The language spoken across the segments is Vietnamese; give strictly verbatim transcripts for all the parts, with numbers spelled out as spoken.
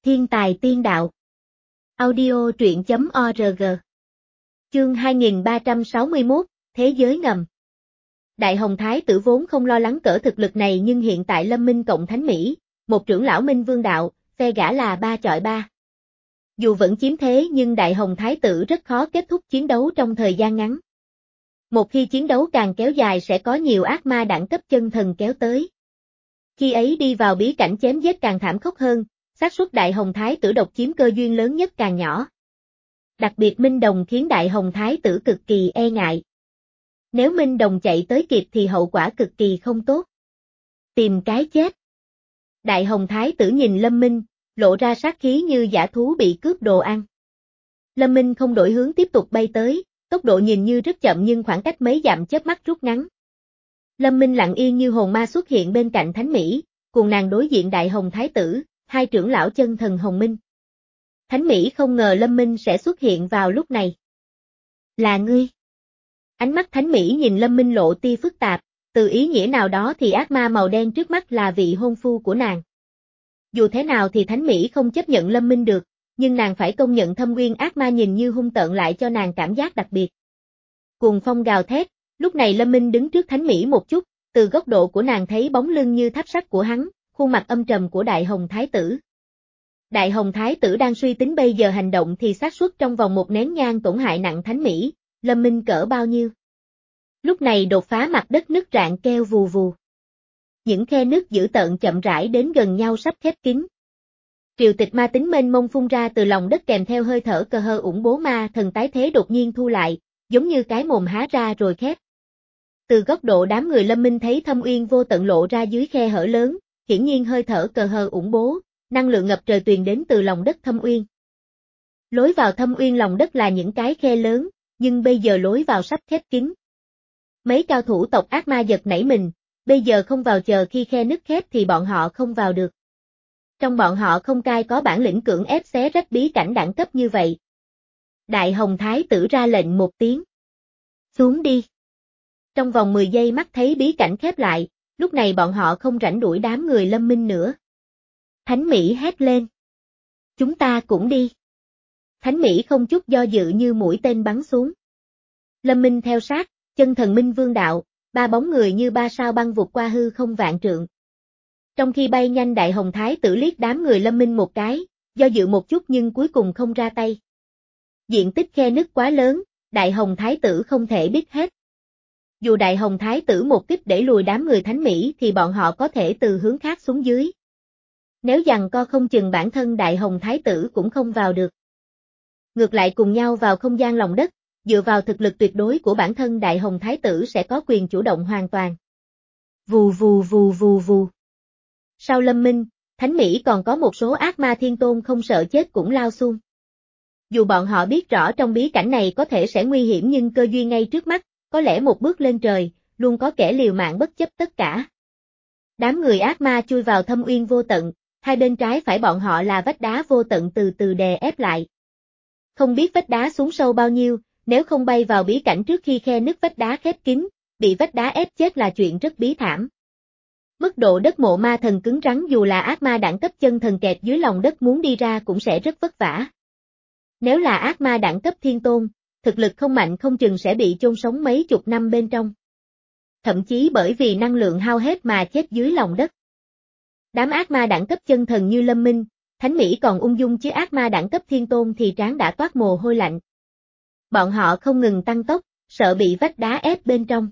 Thiên tài tiên đạo. Audio truyện chấm org. Chương hai nghìn ba trăm sáu mươi mốt, Thế giới ngầm. Đại Hồng Thái tử vốn không lo lắng cỡ thực lực này, nhưng hiện tại Lâm Minh cộng Thánh Mỹ, một trưởng lão Minh Vương đạo, phe gã là ba chọi ba. Dù vẫn chiếm thế nhưng Đại Hồng Thái tử rất khó kết thúc chiến đấu trong thời gian ngắn. Một khi chiến đấu càng kéo dài sẽ có nhiều ác ma đẳng cấp chân thần kéo tới. Khi ấy đi vào bí cảnh chém giết càng thảm khốc hơn, xác suất Đại Hồng Thái tử độc chiếm cơ duyên lớn nhất càng nhỏ. Đặc biệt Minh Đồng khiến Đại Hồng Thái tử cực kỳ e ngại. Nếu Minh Đồng chạy tới kịp thì hậu quả cực kỳ không tốt. Tìm cái chết. Đại Hồng Thái tử nhìn Lâm Minh, lộ ra sát khí như dã thú bị cướp đồ ăn. Lâm Minh không đổi hướng tiếp tục bay tới, tốc độ nhìn như rất chậm nhưng khoảng cách mấy dặm chớp mắt rút ngắn. Lâm Minh lặng yên như hồn ma xuất hiện bên cạnh Thánh Mỹ, cùng nàng đối diện Đại Hồng Thái tử, hai trưởng lão chân thần Hồng Minh. Thánh Mỹ không ngờ Lâm Minh sẽ xuất hiện vào lúc này. Là ngươi. Ánh mắt Thánh Mỹ nhìn Lâm Minh lộ tia phức tạp, từ ý nghĩa nào đó thì ác ma màu đen trước mắt là vị hôn phu của nàng. Dù thế nào thì Thánh Mỹ không chấp nhận Lâm Minh được, nhưng nàng phải công nhận thâm uyên ác ma nhìn như hung tợn lại cho nàng cảm giác đặc biệt. Cuồng phong gào thét, lúc này Lâm Minh đứng trước Thánh Mỹ một chút, từ góc độ của nàng thấy bóng lưng như tháp sắt của hắn, khuôn mặt âm trầm của Đại Hồng Thái tử. Đại Hồng Thái tử đang suy tính bây giờ hành động thì xác suất trong vòng một nén nhang tổn hại nặng Thánh Mỹ, Lâm Minh cỡ bao nhiêu. Lúc này đột phá mặt đất nứt rạn kêu vù vù. Những khe nứt dữ tợn chậm rãi đến gần nhau sắp khép kín. Triều tịch ma tính mênh mông phun ra từ lòng đất kèm theo hơi thở cờ hơ ủng bố ma thần tái thế đột nhiên thu lại, giống như cái mồm há ra rồi khép. Từ góc độ đám người Lâm Minh thấy thâm uyên vô tận lộ ra dưới khe hở lớn, hiển nhiên hơi thở cờ hơ ủng bố, năng lượng ngập trời truyền đến từ lòng đất thâm uyên. Lối vào thâm uyên lòng đất là những cái khe lớn, nhưng bây giờ lối vào sắp khép kín. Mấy cao thủ tộc ác ma giật nảy mình, bây giờ không vào chờ khi khe nứt khép thì bọn họ không vào được. Trong bọn họ không cai có bản lĩnh cưỡng ép xé rách bí cảnh đẳng cấp như vậy. Đại Hồng Thái tử ra lệnh một tiếng. Xuống đi. Trong vòng mười giây mắt thấy bí cảnh khép lại, lúc này bọn họ không rảnh đuổi đám người Lâm Minh nữa. Thánh Mỹ hét lên. Chúng ta cũng đi. Thánh Mỹ không chút do dự như mũi tên bắn xuống. Lâm Minh theo sát, chân thần Minh Vương đạo, ba bóng người như ba sao băng vụt qua hư không vạn trượng. Trong khi bay nhanh Đại Hồng Thái tử liếc đám người Lâm Minh một cái, do dự một chút nhưng cuối cùng không ra tay. Diện tích khe nứt quá lớn, Đại Hồng Thái tử không thể biết hết. Dù Đại Hồng Thái tử một kích đẩy lùi đám người Thánh Mỹ thì bọn họ có thể từ hướng khác xuống dưới. Nếu giằng co không chừng bản thân Đại Hồng Thái tử cũng không vào được. Ngược lại cùng nhau vào không gian lòng đất, dựa vào thực lực tuyệt đối của bản thân Đại Hồng Thái tử sẽ có quyền chủ động hoàn toàn. Vù vù vù vù vù. Sau Lâm Minh, Thánh Mỹ còn có một số ác ma thiên tôn không sợ chết cũng lao xuống. Dù bọn họ biết rõ trong bí cảnh này có thể sẽ nguy hiểm nhưng cơ duyên ngay trước mắt, có lẽ một bước lên trời, luôn có kẻ liều mạng bất chấp tất cả. Đám người ác ma chui vào thâm uyên vô tận, hai bên trái phải bọn họ là vách đá vô tận từ từ đè ép lại. Không biết vách đá xuống sâu bao nhiêu, nếu không bay vào bí cảnh trước khi khe nứt vách đá khép kín, bị vách đá ép chết là chuyện rất bí thảm. Mức độ đất mộ ma thần cứng rắn dù là ác ma đẳng cấp chân thần kẹt dưới lòng đất muốn đi ra cũng sẽ rất vất vả. Nếu là ác ma đẳng cấp thiên tôn, thực lực không mạnh không chừng sẽ bị chôn sống mấy chục năm bên trong. Thậm chí bởi vì năng lượng hao hết mà chết dưới lòng đất. Đám ác ma đẳng cấp chân thần như Lâm Minh, Thánh Mỹ còn ung dung chứ ác ma đẳng cấp thiên tôn thì trán đã toát mồ hôi lạnh. Bọn họ không ngừng tăng tốc, sợ bị vách đá ép bên trong.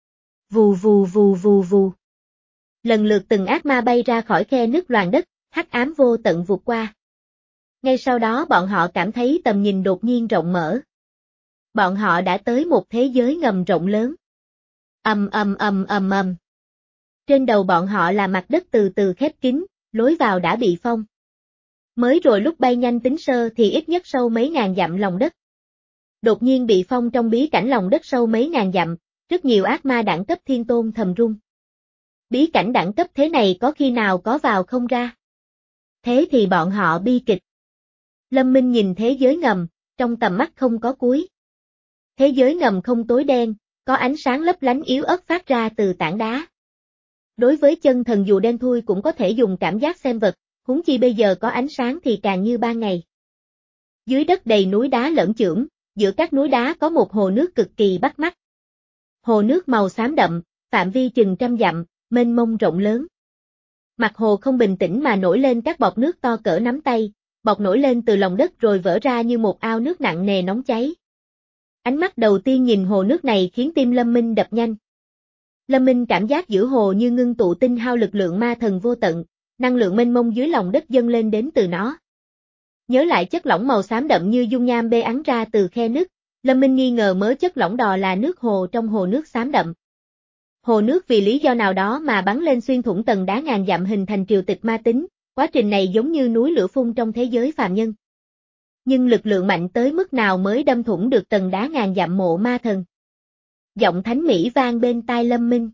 Vù vù vù vù vù. Lần lượt từng ác ma bay ra khỏi khe nứt loàn đất, hắc ám vô tận vụt qua. Ngay sau đó bọn họ cảm thấy tầm nhìn đột nhiên rộng mở. Bọn họ đã tới một thế giới ngầm rộng lớn. Ầm ầm ầm ầm ầm. Trên đầu bọn họ là mặt đất từ từ khép kín, lối vào đã bị phong. Mới rồi lúc bay nhanh tính sơ thì ít nhất sâu mấy ngàn dặm lòng đất. Đột nhiên bị phong trong bí cảnh lòng đất sâu mấy ngàn dặm, rất nhiều ác ma đẳng cấp thiên tôn thầm run. Bí cảnh đẳng cấp thế này có khi nào có vào không ra? Thế thì bọn họ bi kịch. Lâm Minh nhìn thế giới ngầm, trong tầm mắt không có cuối. Thế giới ngầm không tối đen, có ánh sáng lấp lánh yếu ớt phát ra từ tảng đá. Đối với chân thần dù đen thui cũng có thể dùng cảm giác xem vật, huống chi bây giờ có ánh sáng thì càng như ban ngày. Dưới đất đầy núi đá lởn chởm, giữa các núi đá có một hồ nước cực kỳ bắt mắt. Hồ nước màu xám đậm, phạm vi chừng trăm dặm, mênh mông rộng lớn. Mặt hồ không bình tĩnh mà nổi lên các bọt nước to cỡ nắm tay, bọt nổi lên từ lòng đất rồi vỡ ra như một ao nước nặng nề nóng cháy. Ánh mắt đầu tiên nhìn hồ nước này khiến tim Lâm Minh đập nhanh. Lâm Minh cảm giác giữa hồ như ngưng tụ tinh hao lực lượng ma thần vô tận, năng lượng mênh mông dưới lòng đất dâng lên đến từ nó. Nhớ lại chất lỏng màu xám đậm như dung nham bê ắn ra từ khe nứt, Lâm Minh nghi ngờ mớ chất lỏng đò là nước hồ trong hồ nước xám đậm. Hồ nước vì lý do nào đó mà bắn lên xuyên thủng tầng đá ngàn dặm hình thành triều tịch ma tính, quá trình này giống như núi lửa phun trong thế giới phàm nhân. Nhưng lực lượng mạnh tới mức nào mới đâm thủng được tầng đá ngàn dặm mộ ma thần? Giọng Thánh Mỹ vang bên tai Lâm Minh.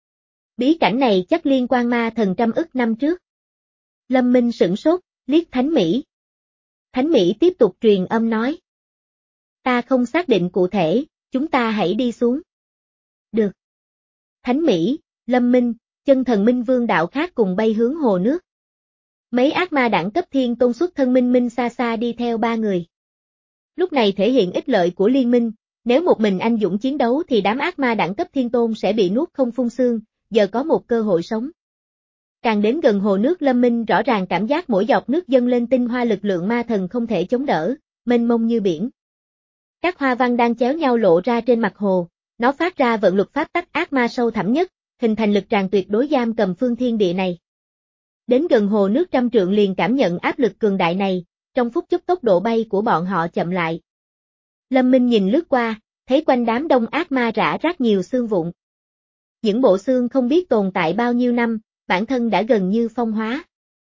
Bí cảnh này chắc liên quan ma thần trăm ức năm trước. Lâm Minh sửng sốt, liếc Thánh Mỹ. Thánh Mỹ tiếp tục truyền âm nói. Ta không xác định cụ thể, chúng ta hãy đi xuống. Được. Thánh Mỹ, Lâm Minh, chân thần Minh Vương đạo khác cùng bay hướng hồ nước. Mấy ác ma đẳng cấp thiên tôn xuất thân Minh Minh xa xa đi theo ba người. Lúc này thể hiện ích lợi của liên minh, nếu một mình anh dũng chiến đấu thì đám ác ma đẳng cấp thiên tôn sẽ bị nuốt không phun xương, giờ có một cơ hội sống. Càng đến gần hồ nước Lâm Minh rõ ràng cảm giác mỗi giọt nước dâng lên tinh hoa lực lượng ma thần không thể chống đỡ, mênh mông như biển. Các hoa văn đang chéo nhau lộ ra trên mặt hồ, nó phát ra vận luật pháp tắc ác ma sâu thẳm nhất, hình thành lực tràn tuyệt đối giam cầm phương thiên địa này. Đến gần hồ nước trăm trượng liền cảm nhận áp lực cường đại này, trong phút chốc tốc độ bay của bọn họ chậm lại. Lâm Minh nhìn lướt qua, thấy quanh đám đông ác ma rã rác nhiều xương vụn. Những bộ xương không biết tồn tại bao nhiêu năm, bản thân đã gần như phong hóa.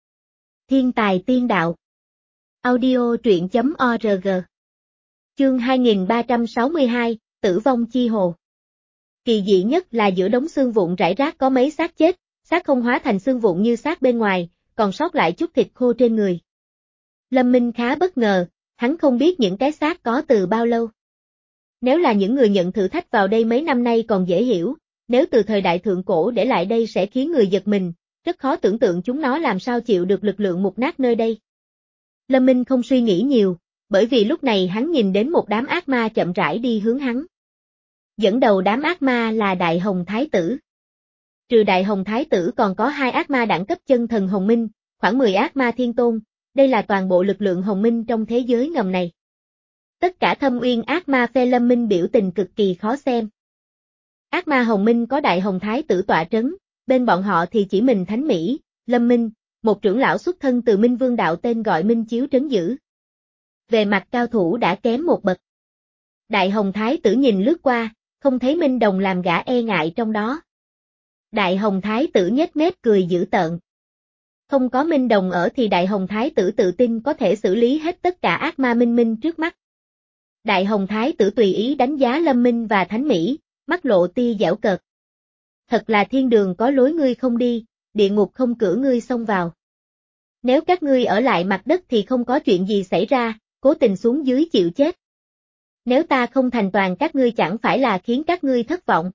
Thiên tài tiên đạo. Audio truyện chấm org. Chương hai nghìn ba trăm sáu mươi hai, Tử vong chi hồ. Kỳ dị nhất là giữa đống xương vụn rải rác có mấy xác chết, xác không hóa thành xương vụn như xác bên ngoài, còn sót lại chút thịt khô trên người. Lâm Minh khá bất ngờ, hắn không biết những cái xác có từ bao lâu. Nếu là những người nhận thử thách vào đây mấy năm nay còn dễ hiểu, nếu từ thời đại thượng cổ để lại đây sẽ khiến người giật mình, rất khó tưởng tượng chúng nó làm sao chịu được lực lượng mục nát nơi đây. Lâm Minh không suy nghĩ nhiều, bởi vì lúc này hắn nhìn đến một đám ác ma chậm rãi đi hướng hắn. Dẫn đầu đám ác ma là Đại Hồng Thái Tử. Trừ Đại Hồng Thái Tử còn có hai ác ma đẳng cấp chân thần Hồng Minh, khoảng mười ác ma thiên tôn, đây là toàn bộ lực lượng Hồng Minh trong thế giới ngầm này. Tất cả thâm uyên ác ma phe Lâm Minh biểu tình cực kỳ khó xem. Ác ma Hồng Minh có Đại Hồng Thái Tử tọa trấn, bên bọn họ thì chỉ mình Thánh Mỹ, Lâm Minh, một trưởng lão xuất thân từ Minh Vương đạo tên gọi Minh Chiếu trấn giữ. Về mặt cao thủ đã kém một bậc. Đại Hồng Thái Tử nhìn lướt qua, không thấy Minh Đồng làm gã e ngại trong đó. Đại Hồng Thái Tử nhếch mép cười dữ tợn. Không có Minh Đồng ở thì Đại Hồng Thái Tử tự tin có thể xử lý hết tất cả ác ma minh minh trước mắt. Đại Hồng Thái Tử tùy ý đánh giá Lâm Minh và Thánh Mỹ, mắt lộ tia giễu cợt. Thật là thiên đường có lối ngươi không đi, địa ngục không cửa ngươi xông vào. Nếu các ngươi ở lại mặt đất thì không có chuyện gì xảy ra, cố tình xuống dưới chịu chết. Nếu ta không thành toàn các ngươi chẳng phải là khiến các ngươi thất vọng.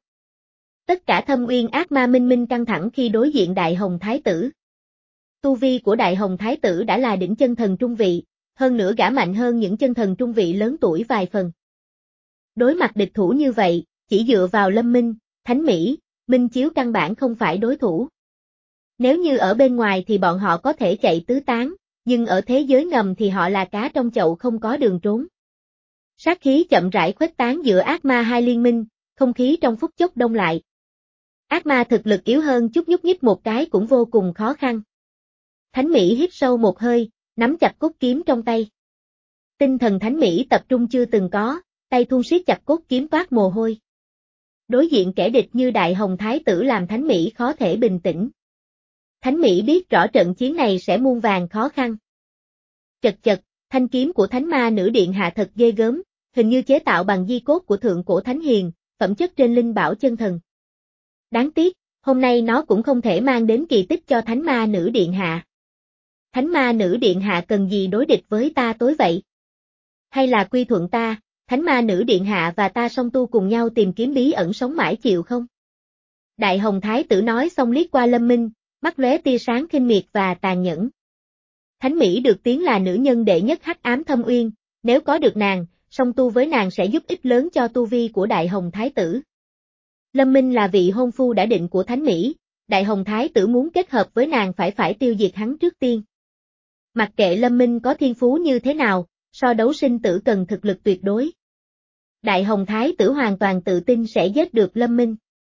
Tất cả thâm uyên ác ma minh minh căng thẳng khi đối diện Đại Hồng Thái Tử. Tu vi của Đại Hồng Thái Tử đã là đỉnh chân thần trung vị, hơn nữa gã mạnh hơn những chân thần trung vị lớn tuổi vài phần. Đối mặt địch thủ như vậy, chỉ dựa vào Lâm Minh, Thánh Mỹ, Minh Chiếu căn bản không phải đối thủ. Nếu như ở bên ngoài thì bọn họ có thể chạy tứ tán, nhưng ở thế giới ngầm thì họ là cá trong chậu không có đường trốn. Sát khí chậm rãi khuếch tán giữa ác ma hai liên minh, không khí trong phút chốc đông lại. Ác ma thực lực yếu hơn chút nhúc nhích một cái cũng vô cùng khó khăn. Thánh Mỹ hít sâu một hơi, nắm chặt cốt kiếm trong tay. Tinh thần Thánh Mỹ tập trung chưa từng có, tay thun siết chặt cốt kiếm toát mồ hôi. Đối diện kẻ địch như Đại Hồng Thái Tử làm Thánh Mỹ khó thể bình tĩnh. Thánh Mỹ biết rõ trận chiến này sẽ muôn vàn khó khăn. Chật chật, thanh kiếm của Thánh Ma Nữ Điện Hạ thật ghê gớm, hình như chế tạo bằng di cốt của thượng cổ Thánh Hiền, phẩm chất trên linh bảo chân thần. Đáng tiếc, hôm nay nó cũng không thể mang đến kỳ tích cho Thánh Ma Nữ Điện Hạ. Thánh Ma Nữ Điện Hạ cần gì đối địch với ta tối vậy? Hay là quy thuận ta, Thánh Ma Nữ Điện Hạ và ta song tu cùng nhau tìm kiếm bí ẩn sống mãi chịu không? Đại Hồng Thái Tử nói xong liếc qua Lâm Minh, mắt lóe tia sáng khinh miệt và tàn nhẫn. Thánh Mỹ được tiếng là nữ nhân đệ nhất hắc ám thâm uyên, nếu có được nàng, song tu với nàng sẽ giúp ích lớn cho tu vi của Đại Hồng Thái tử. Lâm Minh là vị hôn phu đã định của Thánh Mỹ, Đại Hồng Thái tử muốn kết hợp với nàng phải phải tiêu diệt hắn trước tiên. Mặc kệ Lâm Minh có thiên phú như thế nào, so đấu sinh tử cần thực lực tuyệt đối. Đại Hồng Thái tử hoàn toàn tự tin sẽ giết được Lâm Minh.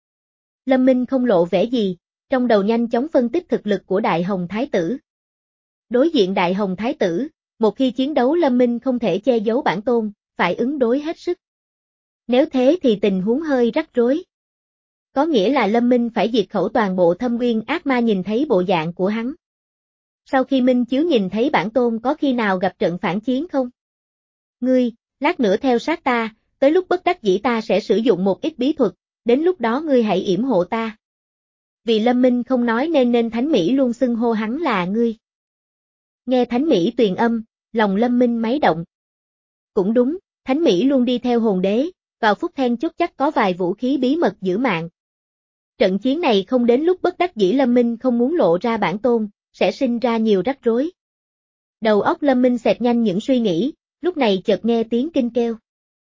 Lâm Minh không lộ vẻ gì, trong đầu nhanh chóng phân tích thực lực của Đại Hồng Thái tử. Đối diện Đại Hồng Thái tử, một khi chiến đấu Lâm Minh không thể che giấu bản tôn, phải ứng đối hết sức. Nếu thế thì tình huống hơi rắc rối. Có nghĩa là Lâm Minh phải diệt khẩu toàn bộ Thâm Uyên ác ma nhìn thấy bộ dạng của hắn. Sau khi Minh Chiếu nhìn thấy bản tôn có khi nào gặp trận phản chiến không? Ngươi, lát nữa theo sát ta, tới lúc bất đắc dĩ ta sẽ sử dụng một ít bí thuật, đến lúc đó ngươi hãy yểm hộ ta. Vì Lâm Minh không nói nên nên Thánh Mỹ luôn xưng hô hắn là ngươi. Nghe Thánh Mỹ tuyền âm, lòng Lâm Minh máy động. Cũng đúng, Thánh Mỹ luôn đi theo hồn đế, vào phút then chốt chắc có vài vũ khí bí mật giữ mạng. Trận chiến này không đến lúc bất đắc dĩ Lâm Minh không muốn lộ ra bản tôn, sẽ sinh ra nhiều rắc rối. Đầu óc Lâm Minh xẹt nhanh những suy nghĩ, lúc này chợt nghe tiếng kinh kêu.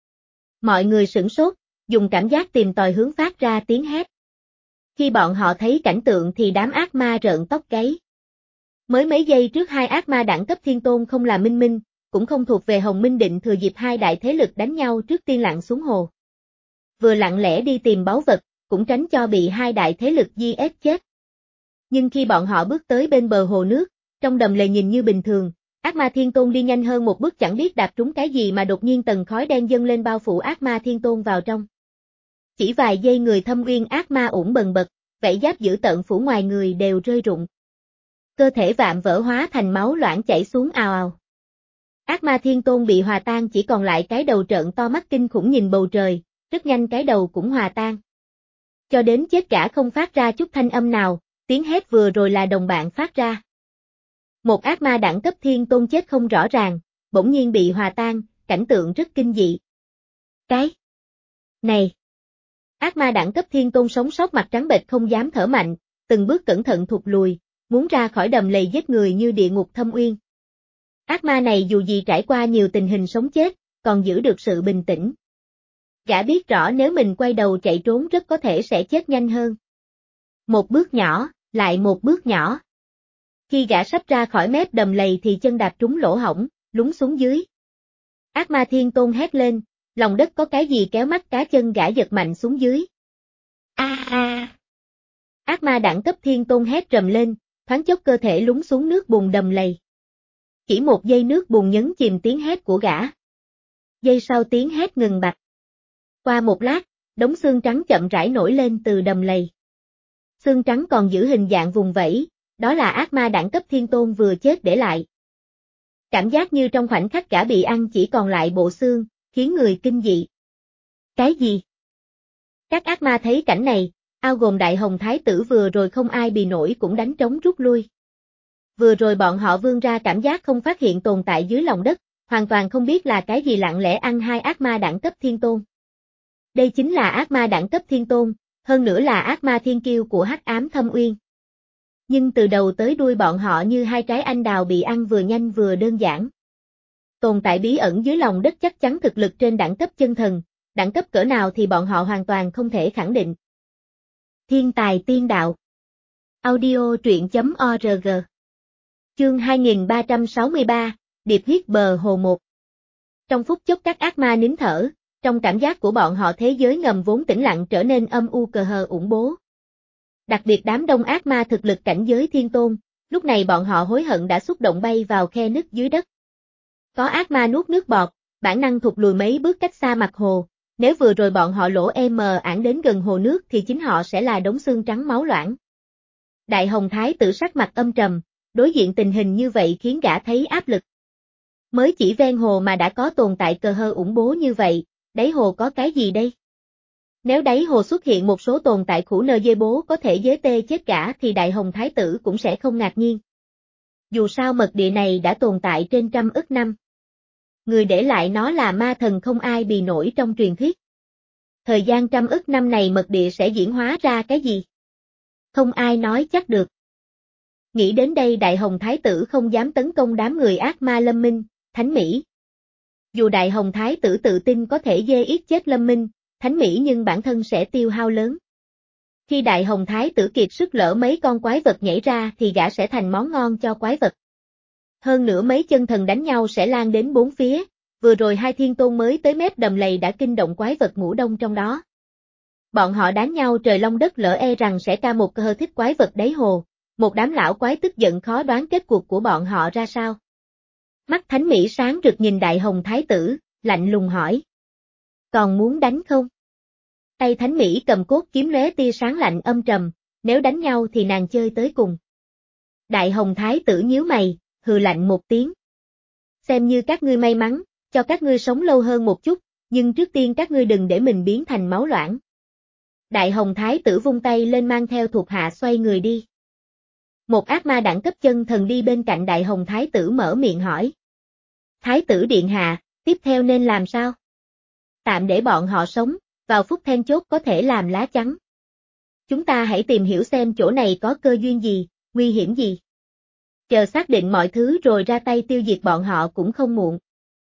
Mọi người sửng sốt, dùng cảm giác tìm tòi hướng phát ra tiếng hét. Khi bọn họ thấy cảnh tượng thì đám ác ma rợn tóc gáy. Mới mấy giây trước hai ác ma đẳng cấp thiên tôn không là Minh Minh, cũng không thuộc về Hồng Minh định thừa dịp hai đại thế lực đánh nhau trước tiên lặn xuống hồ. Vừa lặng lẽ đi tìm báu vật, cũng tránh cho bị hai đại thế lực gi ép chết. Nhưng khi bọn họ bước tới bên bờ hồ nước, trong đầm lầy nhìn như bình thường, ác ma thiên tôn đi nhanh hơn một bước chẳng biết đạp trúng cái gì mà đột nhiên tầng khói đen dâng lên bao phủ ác ma thiên tôn vào trong. Chỉ vài giây người Thâm Uyên ác ma ủng bần bật, vảy giáp dữ tợn phủ ngoài người đều rơi rụng. Cơ thể vạm vỡ hóa thành máu loãng chảy xuống ào ào. Ác ma thiên tôn bị hòa tan chỉ còn lại cái đầu trợn to mắt kinh khủng nhìn bầu trời, rất nhanh cái đầu cũng hòa tan. Cho đến chết cả không phát ra chút thanh âm nào, tiếng hét vừa rồi là đồng bạn phát ra. Một ác ma đẳng cấp thiên tôn chết không rõ ràng, bỗng nhiên bị hòa tan, cảnh tượng rất kinh dị. Cái này! Ác ma đẳng cấp thiên tôn sống sót mặt trắng bệch không dám thở mạnh, từng bước cẩn thận thụt lùi, muốn ra khỏi đầm lầy giết người như địa ngục Thâm Uyên. Ác ma này dù gì trải qua nhiều tình hình sống chết, còn giữ được sự bình tĩnh. Gã biết rõ nếu mình quay đầu chạy trốn rất có thể sẽ chết nhanh hơn. Một bước nhỏ, lại một bước nhỏ. Khi gã sắp ra khỏi mép đầm lầy thì chân đạp trúng lỗ hổng, lún xuống dưới. Ác ma thiên tôn hét lên, lòng đất có cái gì kéo mắt cá chân gã giật mạnh xuống dưới. A a! Ác ma đẳng cấp thiên tôn hét rầm lên, thoáng chốc cơ thể lún xuống nước bùn đầm lầy. Chỉ một giây nước bùn nhấn chìm tiếng hét của gã. Giây sau tiếng hét ngừng bặt. Qua một lát, đống xương trắng chậm rãi nổi lên từ đầm lầy. Xương trắng còn giữ hình dạng vùng vẫy, đó là ác ma đẳng cấp thiên tôn vừa chết để lại. Cảm giác như trong khoảnh khắc gã bị ăn chỉ còn lại bộ xương, khiến người kinh dị. Cái gì? Các ác ma thấy cảnh này, ao gồm Đại Hồng Thái tử vừa rồi không ai bì nổi cũng đánh trống rút lui. Vừa rồi bọn họ vươn ra cảm giác không phát hiện tồn tại dưới lòng đất, hoàn toàn không biết là cái gì lặng lẽ ăn hai ác ma đẳng cấp thiên tôn. Đây chính là ác ma đẳng cấp thiên tôn, hơn nữa là ác ma thiên kiêu của hắc ám Thâm Uyên. Nhưng từ đầu tới đuôi bọn họ như hai trái anh đào bị ăn vừa nhanh vừa đơn giản. Tồn tại bí ẩn dưới lòng đất chắc chắn thực lực trên đẳng cấp chân thần, đẳng cấp cỡ nào thì bọn họ hoàn toàn không thể khẳng định. Thiên tài tiên đạo. Audio truyện chấm org. Chương hai nghìn ba trăm sáu mươi ba, Điệp huyết bờ hồ một. Trong phút chốc các ác ma nín thở, trong cảm giác của bọn họ thế giới ngầm vốn tĩnh lặng trở nên âm u cờ hờ ủng bố. Đặc biệt đám đông ác ma thực lực cảnh giới thiên tôn, lúc này bọn họ hối hận đã xúc động bay vào khe nứt dưới đất. Có ác ma nuốt nước bọt, bản năng thụt lùi mấy bước cách xa mặt hồ, nếu vừa rồi bọn họ lỗ em ảng đến gần hồ nước thì chính họ sẽ là đống xương trắng máu loãng. Đại Hồng Thái tử sắc mặt âm trầm, đối diện tình hình như vậy khiến gã thấy áp lực. Mới chỉ ven hồ mà đã có tồn tại cờ hơ ủng bố như vậy, đáy hồ có cái gì đây? Nếu đáy hồ xuất hiện một số tồn tại khủ nơ dê bố có thể dế tê chết cả thì Đại Hồng Thái tử cũng sẽ không ngạc nhiên. Dù sao mật địa này đã tồn tại trên trăm ức năm. Người để lại nó là ma thần không ai bì nổi trong truyền thuyết. Thời gian trăm ức năm này mật địa sẽ diễn hóa ra cái gì? Không ai nói chắc được. Nghĩ đến đây Đại Hồng Thái tử không dám tấn công đám người ác ma Lâm Minh, Thánh Mỹ. Dù Đại Hồng Thái tử tự tin có thể dê yết chết Lâm Minh, Thánh Mỹ nhưng bản thân sẽ tiêu hao lớn. Khi Đại Hồng Thái tử kiệt sức lỡ mấy con quái vật nhảy ra thì gã sẽ thành món ngon cho quái vật. Hơn nữa mấy chân thần đánh nhau sẽ lan đến bốn phía, vừa rồi hai thiên tôn mới tới mép đầm lầy đã kinh động quái vật ngủ đông trong đó. Bọn họ đánh nhau trời long đất lỡ e rằng sẽ ca một cơ thích quái vật đáy hồ, một đám lão quái tức giận khó đoán kết cuộc của bọn họ ra sao. Mắt Thánh Mỹ sáng rực nhìn Đại Hồng Thái tử, lạnh lùng hỏi. Còn muốn đánh không? Tay Thánh Mỹ cầm cốt kiếm lóe tia sáng lạnh âm trầm, nếu đánh nhau thì nàng chơi tới cùng. Đại Hồng Thái tử nhíu mày, hừ lạnh một tiếng. Xem như các ngươi may mắn, cho các ngươi sống lâu hơn một chút, nhưng trước tiên các ngươi đừng để mình biến thành máu loãng. Đại Hồng Thái tử vung tay lên mang theo thuộc hạ xoay người đi. Một ác ma đẳng cấp chân thần đi bên cạnh Đại Hồng Thái tử mở miệng hỏi. Thái tử điện hạ, tiếp theo nên làm sao? Tạm để bọn họ sống, vào phút then chốt có thể làm lá chắn. Chúng ta hãy tìm hiểu xem chỗ này có cơ duyên gì, nguy hiểm gì. Chờ xác định mọi thứ rồi ra tay tiêu diệt bọn họ cũng không muộn.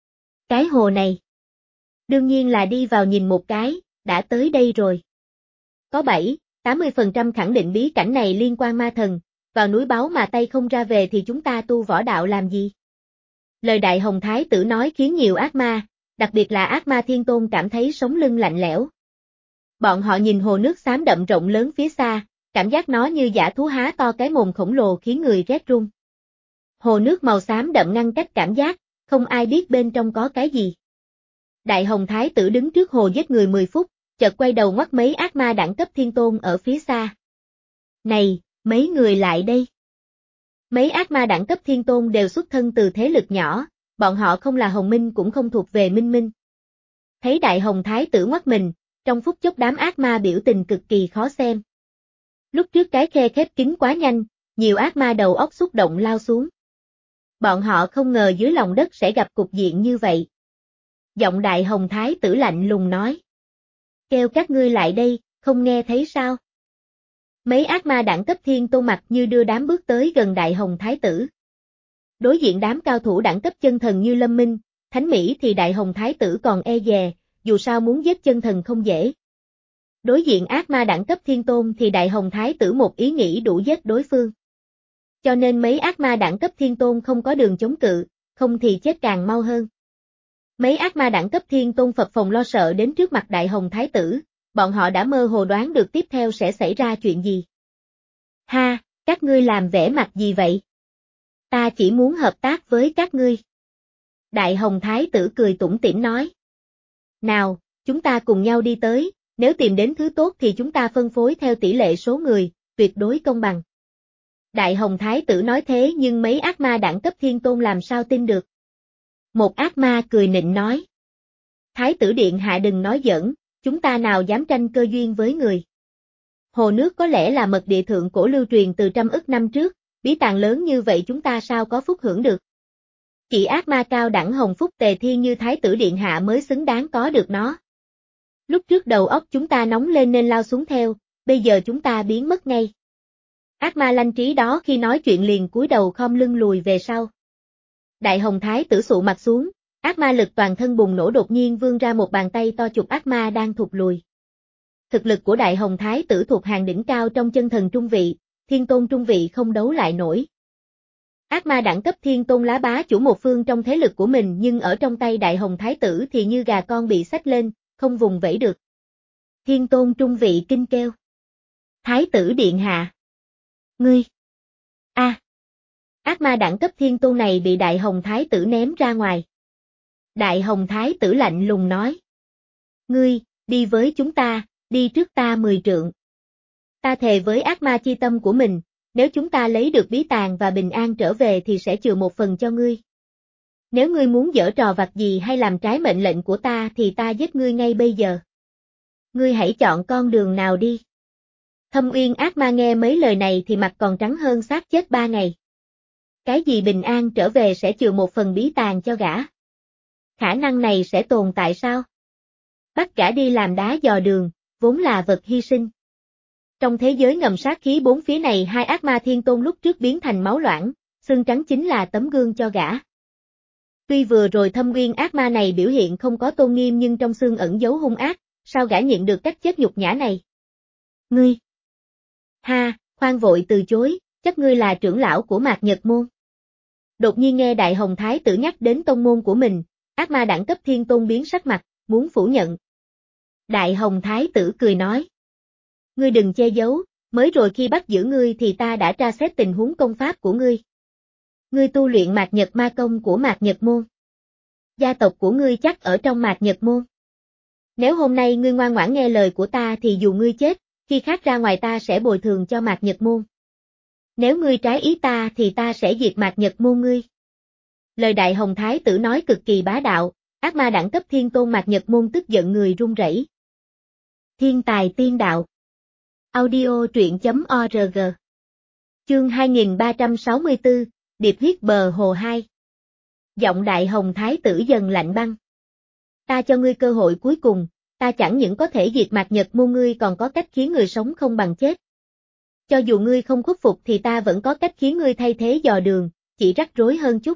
Cái hồ này. Đương nhiên là đi vào nhìn một cái, đã tới đây rồi. Có bảy, tám mươi phần trăm khẳng định bí cảnh này liên quan ma thần, vào núi báo mà tay không ra về thì chúng ta tu võ đạo làm gì? Lời Đại Hồng Thái tử nói khiến nhiều ác ma, đặc biệt là ác ma thiên tôn cảm thấy sống lưng lạnh lẽo. Bọn họ nhìn hồ nước xám đậm rộng lớn phía xa, cảm giác nó như dã thú há to cái mồm khổng lồ khiến người rét run. Hồ nước màu xám đậm ngăn cách cảm giác, không ai biết bên trong có cái gì. Đại Hồng Thái tử đứng trước hồ giết người mười phút, chợt quay đầu ngoắt mấy ác ma đẳng cấp thiên tôn ở phía xa. Này, mấy người lại đây. Mấy ác ma đẳng cấp thiên tôn đều xuất thân từ thế lực nhỏ, bọn họ không là Hồng Minh cũng không thuộc về Minh Minh. Thấy Đại Hồng Thái tử ngoắt mình, trong phút chốc đám ác ma biểu tình cực kỳ khó xem. Lúc trước cái khe khép kín quá nhanh, nhiều ác ma đầu óc xúc động lao xuống. Bọn họ không ngờ dưới lòng đất sẽ gặp cục diện như vậy. Giọng Đại Hồng Thái tử lạnh lùng nói. Kêu các ngươi lại đây, không nghe thấy sao? Mấy ác ma đẳng cấp thiên tôn mặt như đưa đám bước tới gần Đại Hồng Thái tử. Đối diện đám cao thủ đẳng cấp chân thần như Lâm Minh, Thánh Mỹ thì Đại Hồng Thái tử còn e dè, dù sao muốn giết chân thần không dễ. Đối diện ác ma đẳng cấp thiên tôn thì Đại Hồng Thái tử một ý nghĩ đủ giết đối phương. Cho nên mấy ác ma đẳng cấp thiên tôn không có đường chống cự, không thì chết càng mau hơn. Mấy ác ma đẳng cấp thiên tôn phập phồng lo sợ đến trước mặt Đại Hồng Thái tử, bọn họ đã mơ hồ đoán được tiếp theo sẽ xảy ra chuyện gì. Ha, các ngươi làm vẻ mặt gì vậy? Ta chỉ muốn hợp tác với các ngươi. Đại Hồng Thái tử cười tủm tỉm nói. Nào, chúng ta cùng nhau đi tới, nếu tìm đến thứ tốt thì chúng ta phân phối theo tỷ lệ số người, tuyệt đối công bằng. Đại Hồng Thái tử nói thế nhưng mấy ác ma đẳng cấp thiên tôn làm sao tin được. Một ác ma cười nịnh nói. Thái tử điện hạ đừng nói giỡn, chúng ta nào dám tranh cơ duyên với người. Hồ nước có lẽ là mật địa thượng cổ lưu truyền từ trăm ức năm trước, bí tàng lớn như vậy chúng ta sao có phúc hưởng được. Chỉ ác ma cao đẳng hồng phúc tề thiên như Thái tử điện hạ mới xứng đáng có được nó. Lúc trước đầu óc chúng ta nóng lên nên lao xuống theo, bây giờ chúng ta biến mất ngay. Ác ma lanh trí đó khi nói chuyện liền cúi đầu khom lưng lùi về sau. Đại Hồng Thái tử sụ mặt xuống, ác ma lực toàn thân bùng nổ đột nhiên vươn ra một bàn tay to chụp ác ma đang thụt lùi. Thực lực của Đại Hồng Thái tử thuộc hàng đỉnh cao trong chân thần trung vị, thiên tôn trung vị không đấu lại nổi. Ác ma đẳng cấp thiên tôn lá bá chủ một phương trong thế lực của mình nhưng ở trong tay Đại Hồng Thái tử thì như gà con bị xách lên, không vùng vẫy được. Thiên tôn trung vị kinh kêu. Thái tử điện hạ. Ngươi. A. À. Ác ma đẳng cấp thiên tôn này bị Đại Hồng Thái tử ném ra ngoài. Đại Hồng Thái tử lạnh lùng nói. Ngươi, đi với chúng ta, đi trước ta mười trượng. Ta thề với ác ma chi tâm của mình, nếu chúng ta lấy được bí tàng và bình an trở về thì sẽ chừa một phần cho ngươi. Nếu ngươi muốn giở trò vặt gì hay làm trái mệnh lệnh của ta thì ta giết ngươi ngay bây giờ. Ngươi hãy chọn con đường nào đi. Thâm Uyên ác ma nghe mấy lời này thì mặt còn trắng hơn xác chết ba ngày. Cái gì bình an trở về sẽ chừa một phần bí tàng cho gã? Khả năng này sẽ tồn tại sao? Bắt gã đi làm đá dò đường, vốn là vật hy sinh. Trong thế giới ngầm sát khí bốn phía này hai ác ma thiên tôn lúc trước biến thành máu loãng, xương trắng chính là tấm gương cho gã. Tuy vừa rồi Thâm Uyên ác ma này biểu hiện không có tôn nghiêm nhưng trong xương ẩn giấu hung ác, sao gã nhịn được cách chết nhục nhã này? Ngươi! Ha, khoan vội từ chối, chắc ngươi là trưởng lão của Mạc Nhật Môn. Đột nhiên nghe Đại Hồng Thái tử nhắc đến tông môn của mình, ác ma đẳng cấp thiên tôn biến sắc mặt, muốn phủ nhận. Đại Hồng Thái tử cười nói. Ngươi đừng che giấu, mới rồi khi bắt giữ ngươi thì ta đã tra xét tình huống công pháp của ngươi. Ngươi tu luyện Mạc Nhật ma công của Mạc Nhật Môn. Gia tộc của ngươi chắc ở trong Mạc Nhật Môn. Nếu hôm nay ngươi ngoan ngoãn nghe lời của ta thì dù ngươi chết, khi khác ra ngoài ta sẽ bồi thường cho Mạc Nhật Môn. Nếu ngươi trái ý ta thì ta sẽ diệt Mạc Nhật Môn ngươi. Lời Đại Hồng Thái tử nói cực kỳ bá đạo, ác ma đẳng cấp thiên tôn Mạc Nhật Môn tức giận người run rẩy. Thiên tài tiên đạo. Audio truyện chấm org. Chương hai nghìn ba trăm sáu mươi tư, Điệp huyết bờ hồ hai. Giọng Đại Hồng Thái tử dần lạnh băng. Ta cho ngươi cơ hội cuối cùng, ta chẳng những có thể diệt Mạc Nhật Môn ngươi còn có cách khiến người sống không bằng chết. Cho dù ngươi không khuất phục thì ta vẫn có cách khiến ngươi thay thế dò đường, chỉ rắc rối hơn chút.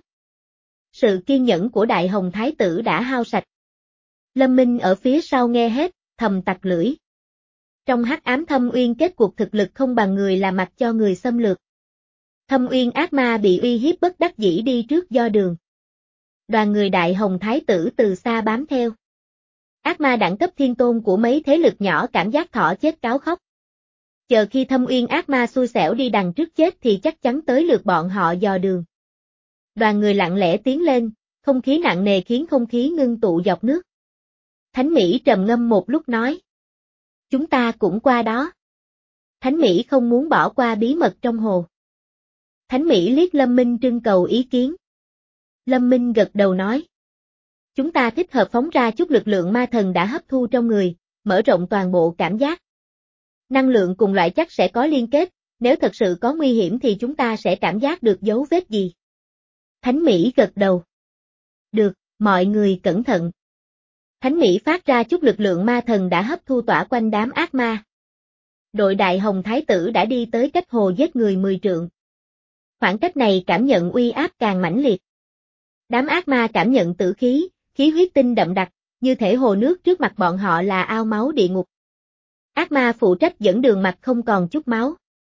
Sự kiên nhẫn của Đại Hồng Thái tử đã hao sạch. Lâm Minh ở phía sau nghe hết, thầm tặc lưỡi. Trong hắc ám Thâm Uyên kết cuộc thực lực không bằng người là mặc cho người xâm lược. Thâm Uyên ác ma bị uy hiếp bất đắc dĩ đi trước do đường. Đoàn người Đại Hồng Thái tử từ xa bám theo. Ác ma đẳng cấp thiên tôn của mấy thế lực nhỏ cảm giác thỏ chết cáo khóc. Chờ khi Thâm Uyên ác ma xui xẻo đi đằng trước chết thì chắc chắn tới lượt bọn họ dò đường. Đoàn người lặng lẽ tiến lên, không khí nặng nề khiến không khí ngưng tụ dọc nước. Thánh Mỹ trầm ngâm một lúc nói. Chúng ta cũng qua đó. Thánh Mỹ không muốn bỏ qua bí mật trong hồ. Thánh Mỹ liếc Lâm Minh trưng cầu ý kiến. Lâm Minh gật đầu nói. Chúng ta thích hợp phóng ra chút lực lượng ma thần đã hấp thu trong người, mở rộng toàn bộ cảm giác. Năng lượng cùng loại chắc sẽ có liên kết, nếu thật sự có nguy hiểm thì chúng ta sẽ cảm giác được dấu vết gì. Thánh Mỹ gật đầu. Được, mọi người cẩn thận. Thánh Mỹ phát ra chút lực lượng ma thần đã hấp thu tỏa quanh đám ác ma. Đội Đại Hồng Thái tử đã đi tới cách hồ giết người mười trượng. Khoảng cách này cảm nhận uy áp càng mãnh liệt. Đám ác ma cảm nhận tử khí, khí huyết tinh đậm đặc, như thể hồ nước trước mặt bọn họ là ao máu địa ngục. Ác ma phụ trách dẫn đường mặt không còn chút máu.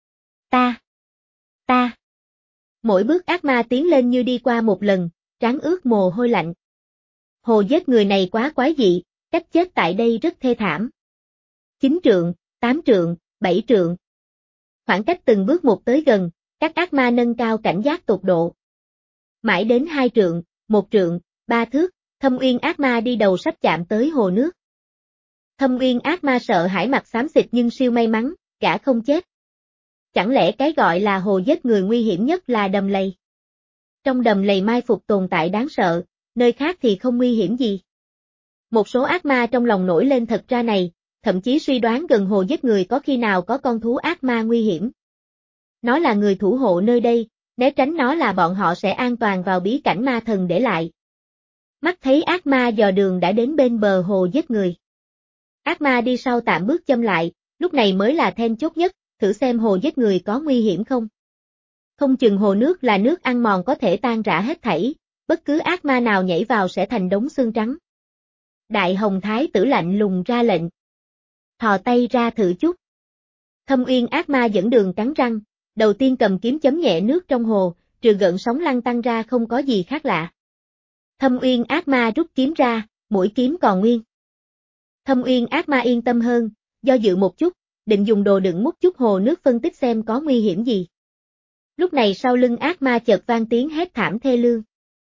Ta! Ta! Mỗi bước ác ma tiến lên như đi qua một lần, trán ướt mồ hôi lạnh. Hồ giết người này quá quái dị, cách chết tại đây rất thê thảm. Chín trượng, tám trượng, bảy trượng. Khoảng cách từng bước một tới gần, các ác ma nâng cao cảnh giác tột độ. Mãi đến hai trượng, một trượng, ba thước, Thâm Uyên ác ma đi đầu sắp chạm tới hồ nước. Thâm Uyên ác ma sợ hãi mặt xám xịt nhưng siêu may mắn, gã không chết. Chẳng lẽ cái gọi là hồ giết người nguy hiểm nhất là đầm lầy? Trong đầm lầy mai phục tồn tại đáng sợ, nơi khác thì không nguy hiểm gì. Một số ác ma trong lòng nổi lên thật ra này, thậm chí suy đoán gần hồ giết người có khi nào có con thú ác ma nguy hiểm. Nó là người thủ hộ nơi đây, né tránh nó là bọn họ sẽ an toàn vào bí cảnh ma thần để lại. Mắt thấy ác ma dò đường đã đến bên bờ hồ giết người. Ác ma đi sau tạm bước châm lại, lúc này mới là then chốt nhất, thử xem hồ giết người có nguy hiểm không. Không chừng hồ nước là nước ăn mòn có thể tan rã hết thảy, bất cứ ác ma nào nhảy vào sẽ thành đống xương trắng. Đại Hồng Thái tử lạnh lùng ra lệnh. Thò tay ra thử chút. Thâm Uyên ác ma dẫn đường cắn răng, đầu tiên cầm kiếm chấm nhẹ nước trong hồ, trừ gợn sóng lăn tăn ra không có gì khác lạ. Thâm Uyên ác ma rút kiếm ra, mũi kiếm còn nguyên. Thâm Uyên ác ma yên tâm hơn, do dự một chút, định dùng đồ đựng múc chút hồ nước phân tích xem có nguy hiểm gì. Lúc này sau lưng ác ma chợt vang tiếng hét thảm thê lương.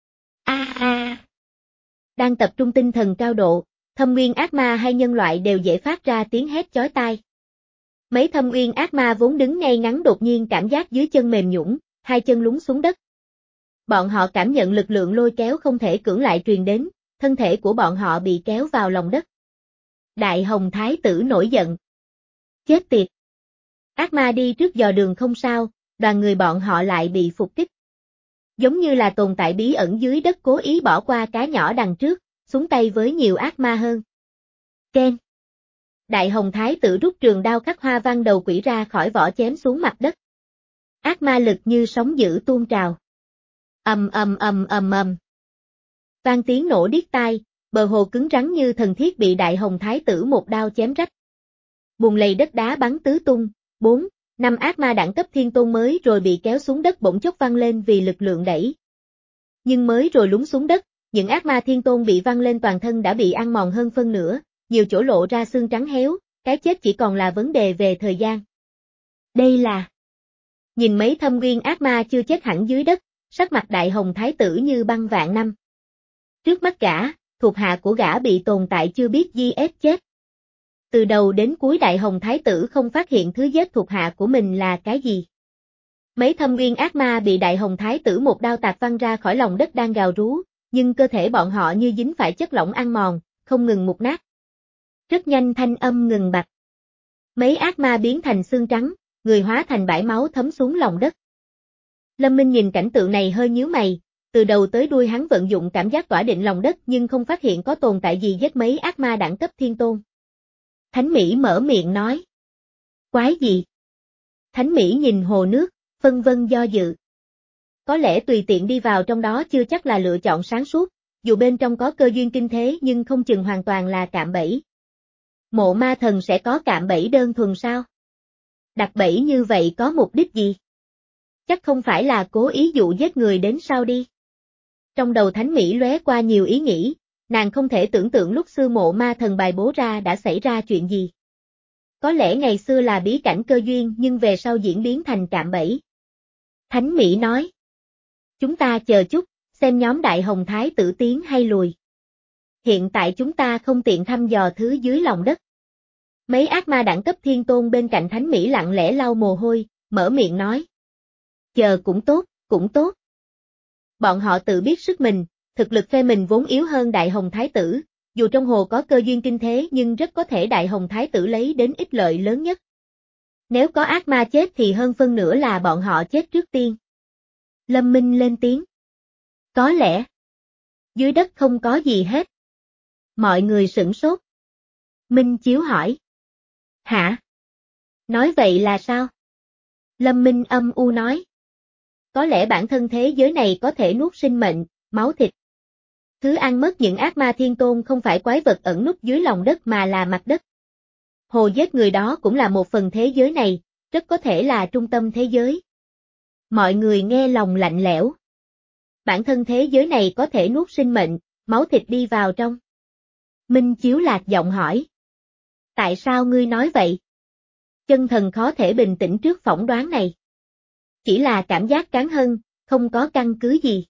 A a. Đang tập trung tinh thần cao độ, Thâm Uyên ác ma hay nhân loại đều dễ phát ra tiếng hét chói tai. Mấy Thâm Uyên ác ma vốn đứng ngay ngắn đột nhiên cảm giác dưới chân mềm nhũn, hai chân lún xuống đất. Bọn họ cảm nhận lực lượng lôi kéo không thể cưỡng lại truyền đến, thân thể của bọn họ bị kéo vào lòng đất. Đại Hồng Thái tử nổi giận. Chết tiệt! Ác ma đi trước dò đường không sao, đoàn người bọn họ lại bị phục kích. Giống như là tồn tại bí ẩn dưới đất cố ý bỏ qua cá nhỏ đằng trước, xuống tay với nhiều ác ma hơn. Ken! Đại Hồng Thái tử rút trường đao khắc hoa văn đầu quỷ ra khỏi vỏ chém xuống mặt đất. Ác ma lực như sóng dữ tuôn trào. Ầm ầm ầm ầm ầm. Vang tiếng nổ điếc tai, bờ hồ cứng rắn như thần thiết bị Đại Hồng Thái tử một đao chém rách. Bùn lầy đất đá bắn tứ tung, bốn, năm ác ma đẳng cấp thiên tôn mới rồi bị kéo xuống đất bỗng chốc văng lên vì lực lượng đẩy. Nhưng mới rồi lún xuống đất, những ác ma thiên tôn bị văng lên toàn thân đã bị ăn mòn hơn phân nửa, nhiều chỗ lộ ra xương trắng héo, cái chết chỉ còn là vấn đề về thời gian. Đây là... Nhìn mấy thâm uyên ác ma chưa chết hẳn dưới đất, sắc mặt Đại Hồng Thái tử như băng vạn năm. Trước mắt gã, thuộc hạ của gã bị tồn tại chưa biết gi ép chết. Từ đầu đến cuối Đại Hồng Thái tử không phát hiện thứ giết thuộc hạ của mình là cái gì. Mấy thâm uyên ác ma bị Đại Hồng Thái tử một đao tạc văng ra khỏi lòng đất đang gào rú, nhưng cơ thể bọn họ như dính phải chất lỏng ăn mòn, không ngừng mục nát. Rất nhanh thanh âm ngừng bặt. Mấy ác ma biến thành xương trắng, người hóa thành bãi máu thấm xuống lòng đất. Lâm Minh nhìn cảnh tượng này hơi nhíu mày, từ đầu tới đuôi hắn vận dụng cảm giác tỏa định lòng đất nhưng không phát hiện có tồn tại gì giết mấy ác ma đẳng cấp thiên tôn. Thánh Mỹ mở miệng nói. Quái gì? Thánh Mỹ nhìn hồ nước, phân vân do dự. Có lẽ tùy tiện đi vào trong đó chưa chắc là lựa chọn sáng suốt, dù bên trong có cơ duyên kinh thế nhưng không chừng hoàn toàn là cạm bẫy. Mộ ma thần sẽ có cạm bẫy đơn thuần sao? Đặt bẫy như vậy có mục đích gì? Chắc không phải là cố ý dụ giết người đến sao đi. Trong đầu Thánh Mỹ lóe qua nhiều ý nghĩ, nàng không thể tưởng tượng lúc xưa mộ ma thần bài bố ra đã xảy ra chuyện gì. Có lẽ ngày xưa là bí cảnh cơ duyên nhưng về sau diễn biến thành cạm bẫy. Thánh Mỹ nói. Chúng ta chờ chút, xem nhóm Đại Hồng Thái tử tiến hay lùi. Hiện tại chúng ta không tiện thăm dò thứ dưới lòng đất. Mấy ác ma đẳng cấp thiên tôn bên cạnh Thánh Mỹ lặng lẽ lau mồ hôi, mở miệng nói. Chờ cũng tốt, cũng tốt. Bọn họ tự biết sức mình, thực lực phe mình vốn yếu hơn Đại Hồng Thái tử, dù trong hồ có cơ duyên kinh thế nhưng rất có thể Đại Hồng Thái tử lấy đến ích lợi lớn nhất. Nếu có ác ma chết thì hơn phân nửa là bọn họ chết trước tiên. Lâm Minh lên tiếng. Có lẽ. Dưới đất không có gì hết. Mọi người sửng sốt. Minh Chiếu hỏi. Hả? Nói vậy là sao? Lâm Minh âm u nói. Có lẽ bản thân thế giới này có thể nuốt sinh mệnh, máu thịt. Thứ ăn mất những ác ma thiên tôn không phải quái vật ẩn núp dưới lòng đất mà là mặt đất. Hồ giết người đó cũng là một phần thế giới này, rất có thể là trung tâm thế giới. Mọi người nghe lòng lạnh lẽo. Bản thân thế giới này có thể nuốt sinh mệnh, máu thịt đi vào trong. Minh Chiếu lạc giọng hỏi. Tại sao ngươi nói vậy? Chân thần khó thể bình tĩnh trước phỏng đoán này. Chỉ là cảm giác cán hân, không có căn cứ gì.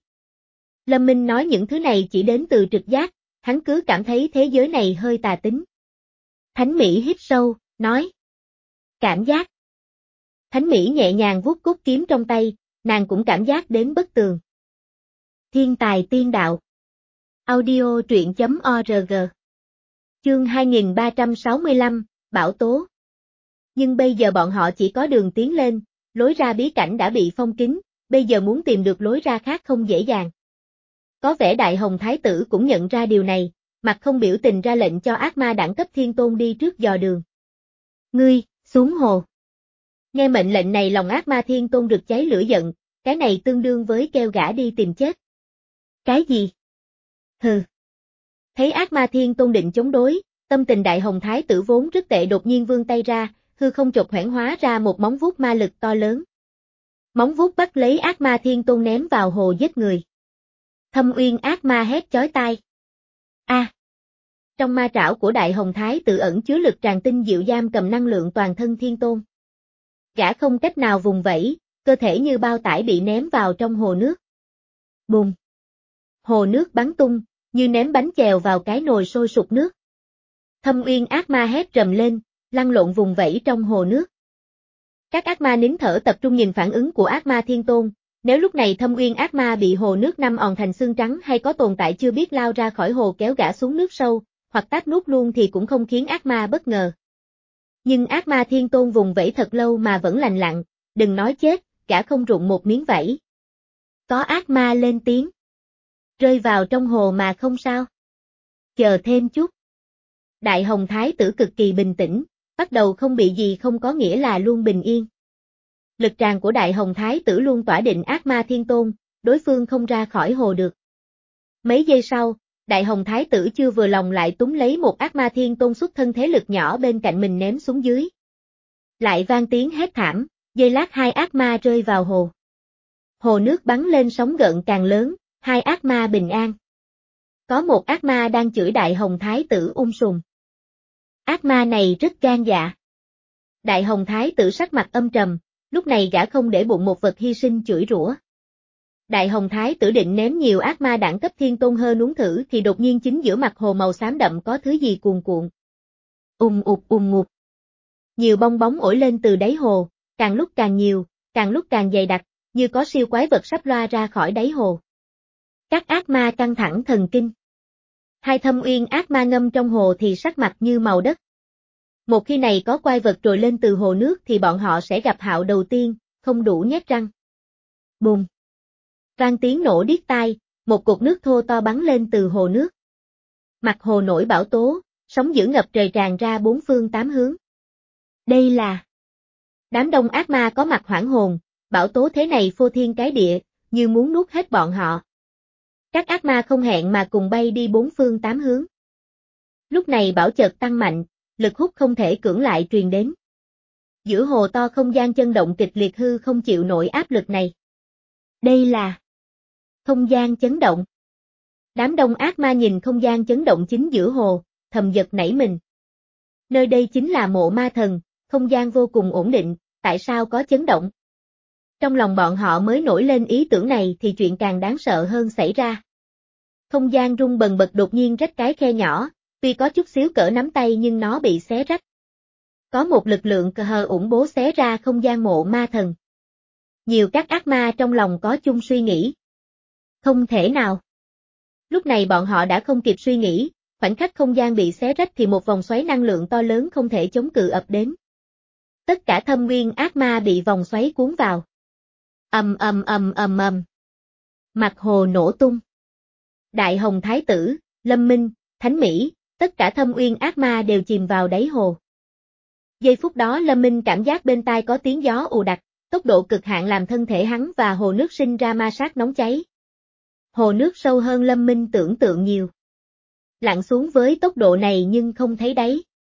Lâm Minh nói những thứ này chỉ đến từ trực giác, hắn cứ cảm thấy thế giới này hơi tà tính. Thánh Mỹ hít sâu, nói. Cảm giác. Thánh Mỹ nhẹ nhàng vuốt cốt kiếm trong tay, nàng cũng cảm giác đến bất tường. Thiên tài tiên đạo. Audio truyện chấm org. Chương hai nghìn ba trăm sáu mươi lăm, Bão tố. Nhưng bây giờ bọn họ chỉ có đường tiến lên, lối ra bí cảnh đã bị phong kín, bây giờ muốn tìm được lối ra khác không dễ dàng. Có vẻ Đại Hồng Thái tử cũng nhận ra điều này, mặt không biểu tình ra lệnh cho ác ma đẳng cấp thiên tôn đi trước dò đường. Ngươi, xuống hồ. Nghe mệnh lệnh này lòng ác ma thiên tôn rực cháy lửa giận, cái này tương đương với kêu gã đi tìm chết. Cái gì? Hừ. Thấy ác ma thiên tôn định chống đối, tâm tình Đại Hồng Thái tử vốn rất tệ đột nhiên vươn tay ra, hư không chột hoảng hóa ra một móng vuốt ma lực to lớn. Móng vuốt bắt lấy ác ma thiên tôn ném vào hồ giết người. Thâm uyên ác ma hét chói tai. A! À, trong ma trảo của Đại Hồng Thái tự ẩn chứa lực tràn tinh diệu giam cầm năng lượng toàn thân thiên tôn. Gã không cách nào vùng vẫy, cơ thể như bao tải bị ném vào trong hồ nước. Bùm! Hồ nước bắn tung, như ném bánh chèo vào cái nồi sôi sục nước. Thâm uyên ác ma hét rầm lên, lăn lộn vùng vẫy trong hồ nước. Các ác ma nín thở tập trung nhìn phản ứng của ác ma thiên tôn, nếu lúc này thâm uyên ác ma bị hồ nước năm òn thành xương trắng hay có tồn tại chưa biết lao ra khỏi hồ kéo gã xuống nước sâu, hoặc tát nuốt luôn thì cũng không khiến ác ma bất ngờ. Nhưng ác ma thiên tôn vùng vẫy thật lâu mà vẫn lành lặn, đừng nói chết, gã không rụng một miếng vảy. Có ác ma lên tiếng. Rơi vào trong hồ mà không sao. Chờ thêm chút. Đại Hồng Thái tử cực kỳ bình tĩnh, bắt đầu không bị gì không có nghĩa là luôn bình yên. Lực tràng của Đại Hồng Thái tử luôn tỏa định ác ma thiên tôn, đối phương không ra khỏi hồ được. Mấy giây sau, Đại Hồng Thái tử chưa vừa lòng lại túm lấy một ác ma thiên tôn xuất thân thế lực nhỏ bên cạnh mình ném xuống dưới. Lại vang tiếng hét thảm, giây lát hai ác ma rơi vào hồ. Hồ nước bắn lên sóng gợn càng lớn, hai ác ma bình an. Có một ác ma đang chửi Đại Hồng Thái tử ung sùm. Ác ma này rất gan dạ. Đại Hồng Thái tử sắc mặt âm trầm, lúc này gã không để bụng một vật hy sinh chửi rủa. Đại Hồng Thái tử định ném nhiều ác ma đẳng cấp thiên tôn hơn uống thử thì đột nhiên chính giữa mặt hồ màu xám đậm có thứ gì cuồn cuộn. Ùm ụt ùm ngụt. Nhiều bong bóng ổi lên từ đáy hồ, càng lúc càng nhiều, càng lúc càng dày đặc, như có siêu quái vật sắp loa ra khỏi đáy hồ. Các ác ma căng thẳng thần kinh. Hai Thâm Uyên ác ma ngâm trong hồ thì sắc mặt như màu đất. Một khi này có quái vật trồi lên từ hồ nước thì bọn họ sẽ gặp hạo đầu tiên, không đủ nhét răng. Bùm. Vang tiếng nổ điếc tai, một cột nước thô to bắn lên từ hồ nước. Mặt hồ nổi bão tố, sóng dữ ngập trời tràn ra bốn phương tám hướng. Đây là... Đám đông ác ma có mặt hoảng hồn, bão tố thế này phô thiên cái địa, như muốn nuốt hết bọn họ. Các ác ma không hẹn mà cùng bay đi bốn phương tám hướng. Lúc này bão chợt tăng mạnh, lực hút không thể cưỡng lại truyền đến. Giữa hồ to không gian chấn động kịch liệt hư không chịu nổi áp lực này. Đây là không gian chấn động. Đám đông ác ma nhìn không gian chấn động chính giữa hồ, thầm giật nảy mình. Nơi đây chính là mộ ma thần, không gian vô cùng ổn định, tại sao có chấn động? Trong lòng bọn họ mới nổi lên ý tưởng này thì chuyện càng đáng sợ hơn xảy ra. Không gian rung bần bật đột nhiên rách cái khe nhỏ, tuy có chút xíu cỡ nắm tay nhưng nó bị xé rách. Có một lực lượng cờ hờ ủng bố xé ra không gian mộ ma thần. Nhiều các ác ma trong lòng có chung suy nghĩ. Không thể nào. Lúc này bọn họ đã không kịp suy nghĩ, khoảnh khắc không gian bị xé rách thì một vòng xoáy năng lượng to lớn không thể chống cự ập đến. Tất cả Thâm Uyên ác ma bị vòng xoáy cuốn vào. Ầm ầm ầm ầm ầm. Mặt hồ nổ tung. Đại Hồng Thái tử, Lâm Minh, Thánh Mỹ, tất cả Thâm Uyên ác ma đều chìm vào đáy hồ. Giây phút đó Lâm Minh cảm giác bên tai có tiếng gió ù đặc, tốc độ cực hạn làm thân thể hắn và hồ nước sinh ra ma sát nóng cháy. Hồ nước sâu hơn Lâm Minh tưởng tượng nhiều. Lặn xuống với tốc độ này nhưng không thấy đáy.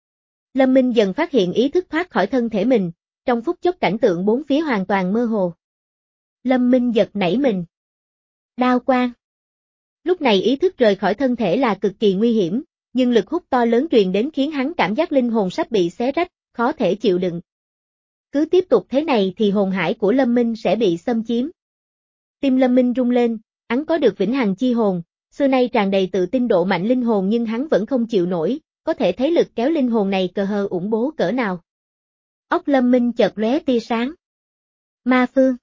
Lâm Minh dần phát hiện ý thức thoát khỏi thân thể mình, trong phút chốc cảnh tượng bốn phía hoàn toàn mơ hồ. Lâm Minh giật nảy mình. Đao quang. Lúc này ý thức rời khỏi thân thể là cực kỳ nguy hiểm, nhưng lực hút to lớn truyền đến khiến hắn cảm giác linh hồn sắp bị xé rách, khó thể chịu đựng. Cứ tiếp tục thế này thì hồn hải của Lâm Minh sẽ bị xâm chiếm. Tim Lâm Minh rung lên, hắn có được vĩnh hằng chi hồn, xưa nay tràn đầy tự tin độ mạnh linh hồn nhưng hắn vẫn không chịu nổi, có thể thấy lực kéo linh hồn này cờ hờ ủng bố cỡ nào. Óc Lâm Minh chợt lóe tia sáng. Ma phương.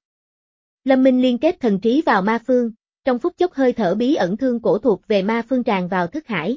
Lâm Minh liên kết thần trí vào ma phương, trong phút chốc hơi thở bí ẩn thương cổ thuộc về ma phương tràn vào thức hải.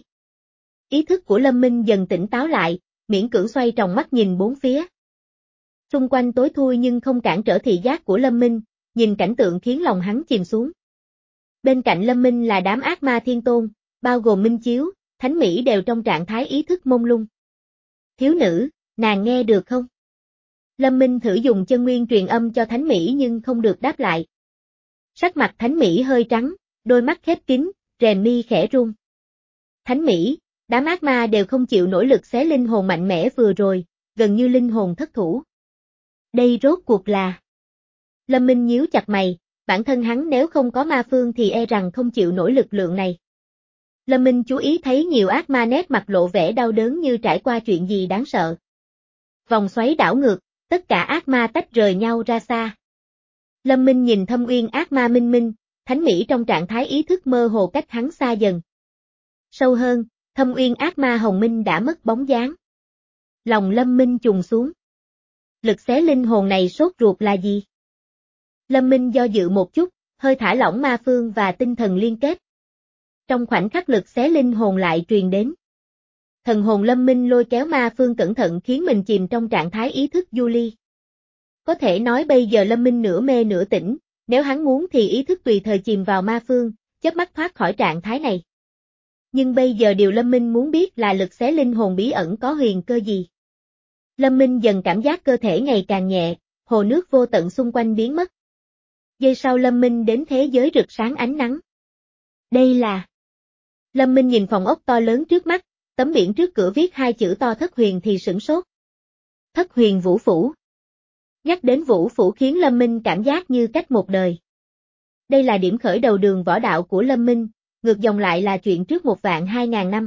Ý thức của Lâm Minh dần tỉnh táo lại, miễn cưỡng xoay tròng mắt nhìn bốn phía. Xung quanh tối thui nhưng không cản trở thị giác của Lâm Minh, nhìn cảnh tượng khiến lòng hắn chìm xuống. Bên cạnh Lâm Minh là đám ác ma thiên tôn, bao gồm Minh Chiếu, Thánh Mỹ đều trong trạng thái ý thức mông lung. Thiếu nữ, nàng nghe được không? Lâm Minh thử dùng chân nguyên truyền âm cho Thánh Mỹ nhưng không được đáp lại. Sắc mặt Thánh Mỹ hơi trắng, đôi mắt khép kín, rèm mi khẽ run. Thánh Mỹ, đám ác ma đều không chịu nổi lực xé linh hồn mạnh mẽ vừa rồi, gần như linh hồn thất thủ. Đây rốt cuộc là... Lâm Minh nhíu chặt mày, bản thân hắn nếu không có ma phương thì e rằng không chịu nổi lực lượng này. Lâm Minh chú ý thấy nhiều ác ma nét mặt lộ vẻ đau đớn như trải qua chuyện gì đáng sợ. Vòng xoáy đảo ngược, tất cả ác ma tách rời nhau ra xa. Lâm Minh nhìn Thâm Uyên ác ma Minh Minh, Thánh Mỹ trong trạng thái ý thức mơ hồ cách hắn xa dần. Sâu hơn, Thâm Uyên ác ma Hồng Minh đã mất bóng dáng. Lòng Lâm Minh trùng xuống. Lực xé linh hồn này sốt ruột là gì? Lâm Minh do dự một chút, hơi thả lỏng ma phương và tinh thần liên kết. Trong khoảnh khắc lực xé linh hồn lại truyền đến. Thần hồn Lâm Minh lôi kéo ma phương cẩn thận khiến mình chìm trong trạng thái ý thức du ly. Có thể nói bây giờ Lâm Minh nửa mê nửa tỉnh, nếu hắn muốn thì ý thức tùy thời chìm vào ma phương, chớp mắt thoát khỏi trạng thái này. Nhưng bây giờ điều Lâm Minh muốn biết là lực xé linh hồn bí ẩn có huyền cơ gì. Lâm Minh dần cảm giác cơ thể ngày càng nhẹ, hồ nước vô tận xung quanh biến mất. Giây sau Lâm Minh đến thế giới rực sáng ánh nắng. Đây là... Lâm Minh nhìn phòng ốc to lớn trước mắt, tấm biển trước cửa viết hai chữ to Thất Huyền thì sửng sốt. Thất Huyền Vũ Phủ. Nhắc đến Vũ Phủ khiến Lâm Minh cảm giác như cách một đời. Đây là điểm khởi đầu đường võ đạo của Lâm Minh, ngược dòng lại là chuyện trước một vạn hai ngàn năm.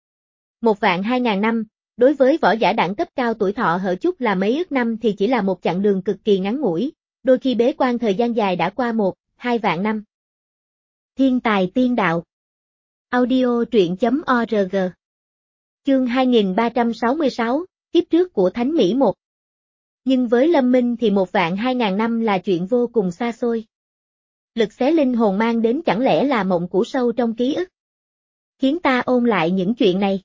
Một vạn hai ngàn năm, đối với võ giả đẳng cấp cao tuổi thọ hở chút là mấy ức năm thì chỉ là một chặng đường cực kỳ ngắn ngủi, đôi khi bế quan thời gian dài đã qua một, hai vạn năm. Thiên tài tiên đạo. Audio truyện.org. Chương hai nghìn ba trăm sáu mươi sáu, kiếp trước của Thánh Mỹ một. Nhưng với Lâm Minh thì một vạn hai ngàn năm là chuyện vô cùng xa xôi. Lực xé linh hồn mang đến chẳng lẽ là mộng cũ sâu trong ký ức. Khiến ta ôn lại những chuyện này.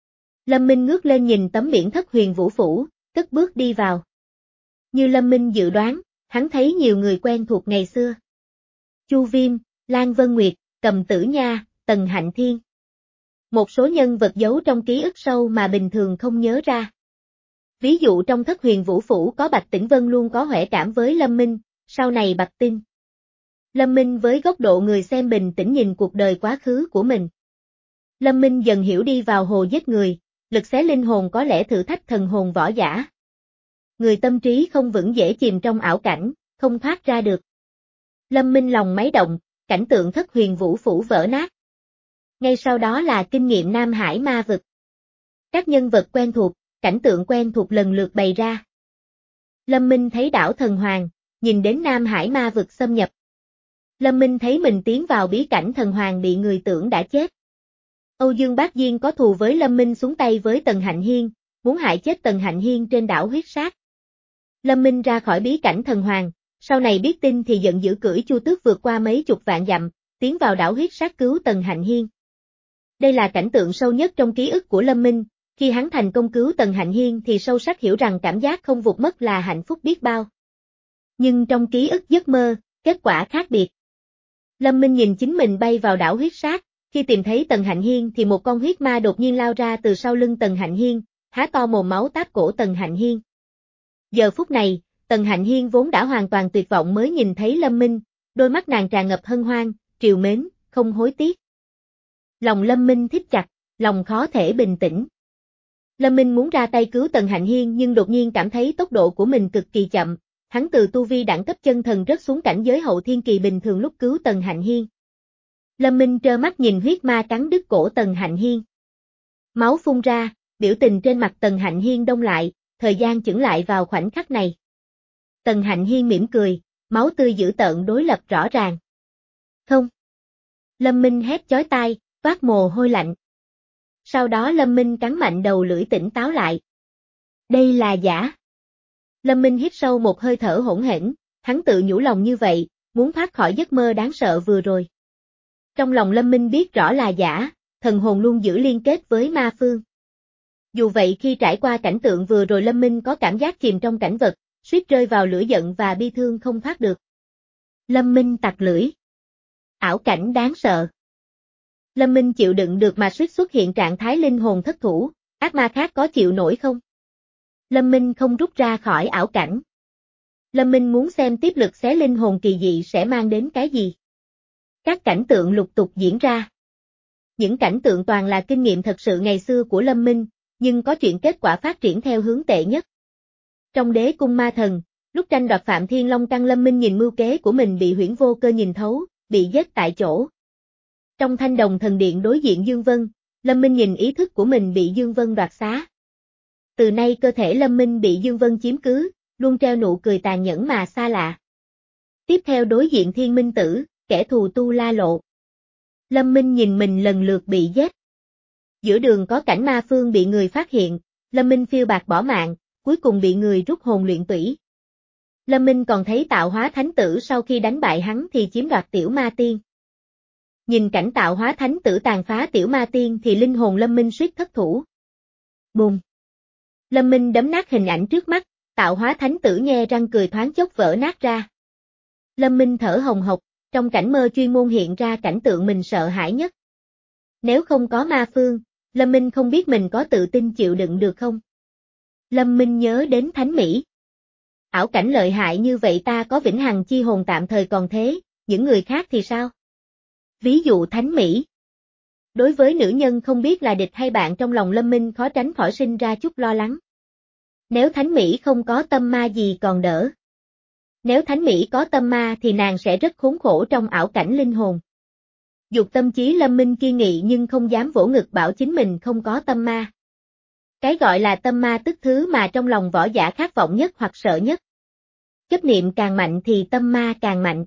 Lâm Minh ngước lên nhìn tấm biển Thất Huyền Vũ Phủ, cất bước đi vào. Như Lâm Minh dự đoán, hắn thấy nhiều người quen thuộc ngày xưa. Chu Viêm, Lan Vân Nguyệt, Cầm Tử Nha, Tần Hạnh Thiên. Một số nhân vật giấu trong ký ức sâu mà bình thường không nhớ ra. Ví dụ trong Thất Huyền Vũ Phủ có Bạch Tĩnh Vân luôn có huệ cảm với Lâm Minh, sau này Bạch Tinh. Lâm Minh với góc độ người xem bình tĩnh nhìn cuộc đời quá khứ của mình. Lâm Minh dần hiểu đi vào hồ giết người, lực xé linh hồn có lẽ thử thách thần hồn võ giả. Người tâm trí không vững dễ chìm trong ảo cảnh, không thoát ra được. Lâm Minh lòng máy động, cảnh tượng Thất Huyền Vũ Phủ vỡ nát. Ngay sau đó là kinh nghiệm Nam Hải ma vực. Các nhân vật quen thuộc, cảnh tượng quen thuộc lần lượt bày ra. Lâm Minh thấy đảo Thần Hoàng, nhìn đến Nam Hải ma vực xâm nhập. Lâm Minh thấy mình tiến vào bí cảnh Thần Hoàng bị người tưởng đã chết. Âu Dương Bác Diên có thù với Lâm Minh xuống tay với Tần Hạnh Hiên, muốn hại chết Tần Hạnh Hiên trên đảo huyết sát. Lâm Minh ra khỏi bí cảnh Thần Hoàng, sau này biết tin thì giận dữ cưỡi Chu Tước vượt qua mấy chục vạn dặm, tiến vào đảo huyết sát cứu Tần Hạnh Hiên. Đây là cảnh tượng sâu nhất trong ký ức của Lâm Minh, khi hắn thành công cứu Tần Hạnh Hiên thì sâu sắc hiểu rằng cảm giác không vụt mất là hạnh phúc biết bao. Nhưng trong ký ức giấc mơ, kết quả khác biệt. Lâm Minh nhìn chính mình bay vào đảo huyết sát, khi tìm thấy Tần Hạnh Hiên thì một con huyết ma đột nhiên lao ra từ sau lưng Tần Hạnh Hiên, há to mồm máu táp cổ Tần Hạnh Hiên. Giờ phút này, Tần Hạnh Hiên vốn đã hoàn toàn tuyệt vọng mới nhìn thấy Lâm Minh, đôi mắt nàng tràn ngập hân hoan, trìu mến, không hối tiếc. Lòng Lâm Minh thít chặt, lòng khó thể bình tĩnh. Lâm Minh muốn ra tay cứu Tần Hạnh Hiên nhưng đột nhiên cảm thấy tốc độ của mình cực kỳ chậm, hắn từ tu vi đẳng cấp chân thần rớt xuống cảnh giới hậu thiên kỳ bình thường lúc cứu Tần Hạnh Hiên. Lâm Minh trơ mắt nhìn huyết ma cắn đứt cổ Tần Hạnh Hiên. Máu phun ra, biểu tình trên mặt Tần Hạnh Hiên đông lại, thời gian chững lại vào khoảnh khắc này. Tần Hạnh Hiên mỉm cười, máu tươi dữ tợn đối lập rõ ràng. Không. Lâm Minh hét chói tai, toát mồ hôi lạnh. Sau đó Lâm Minh cắn mạnh đầu lưỡi tỉnh táo lại. Đây là giả. Lâm Minh hít sâu một hơi thở hỗn hển, hắn tự nhủ lòng như vậy, muốn thoát khỏi giấc mơ đáng sợ vừa rồi. Trong lòng Lâm Minh biết rõ là giả, thần hồn luôn giữ liên kết với ma phương. Dù vậy khi trải qua cảnh tượng vừa rồi Lâm Minh có cảm giác chìm trong cảnh vật, suýt rơi vào lửa giận và bi thương không thoát được. Lâm Minh tặc lưỡi. Ảo cảnh đáng sợ. Lâm Minh chịu đựng được mà suýt xuất hiện trạng thái linh hồn thất thủ, ác ma khác có chịu nổi không? Lâm Minh không rút ra khỏi ảo cảnh. Lâm Minh muốn xem tiếp lực xé linh hồn kỳ dị sẽ mang đến cái gì. Các cảnh tượng lục tục diễn ra. Những cảnh tượng toàn là kinh nghiệm thật sự ngày xưa của Lâm Minh, nhưng có chuyện kết quả phát triển theo hướng tệ nhất. Trong đế cung ma thần, lúc tranh đoạt Phạm Thiên Long Căn Lâm Minh nhìn mưu kế của mình bị Huyễn Vô Cơ nhìn thấu, bị giết tại chỗ. Trong Thanh Đồng Thần Điện đối diện Dương Vân, Lâm Minh nhìn ý thức của mình bị Dương Vân đoạt xá. Từ nay cơ thể Lâm Minh bị Dương Vân chiếm cứ, luôn treo nụ cười tàn nhẫn mà xa lạ. Tiếp theo đối diện Thiên Minh Tử, kẻ thù Tu La Lộ. Lâm Minh nhìn mình lần lượt bị giết. Giữa đường có cảnh ma phương bị người phát hiện, Lâm Minh phiêu bạt bỏ mạng, cuối cùng bị người rút hồn luyện tủy. Lâm Minh còn thấy Tạo Hóa Thánh Tử sau khi đánh bại hắn thì chiếm đoạt Tiểu Ma Tiên. Nhìn cảnh Tạo Hóa Thánh Tử tàn phá Tiểu Ma Tiên thì linh hồn Lâm Minh suýt thất thủ. Bùm! Lâm Minh đấm nát hình ảnh trước mắt, Tạo Hóa Thánh Tử nhe răng cười thoáng chốc vỡ nát ra. Lâm Minh thở hồng hộc, trong cảnh mơ chuyên môn hiện ra cảnh tượng mình sợ hãi nhất. Nếu không có ma phương, Lâm Minh không biết mình có tự tin chịu đựng được không? Lâm Minh nhớ đến Thánh Mỹ. Ảo cảnh lợi hại như vậy ta có vĩnh hằng chi hồn tạm thời còn thế, những người khác thì sao? Ví dụ Thánh Mỹ. Đối với nữ nhân không biết là địch hay bạn trong lòng Lâm Minh khó tránh khỏi sinh ra chút lo lắng. Nếu Thánh Mỹ không có tâm ma gì còn đỡ. Nếu Thánh Mỹ có tâm ma thì nàng sẽ rất khốn khổ trong ảo cảnh linh hồn. Dục tâm trí Lâm Minh kiên nghị nhưng không dám vỗ ngực bảo chính mình không có tâm ma. Cái gọi là tâm ma tức thứ mà trong lòng võ giả khát vọng nhất hoặc sợ nhất. Chấp niệm càng mạnh thì tâm ma càng mạnh.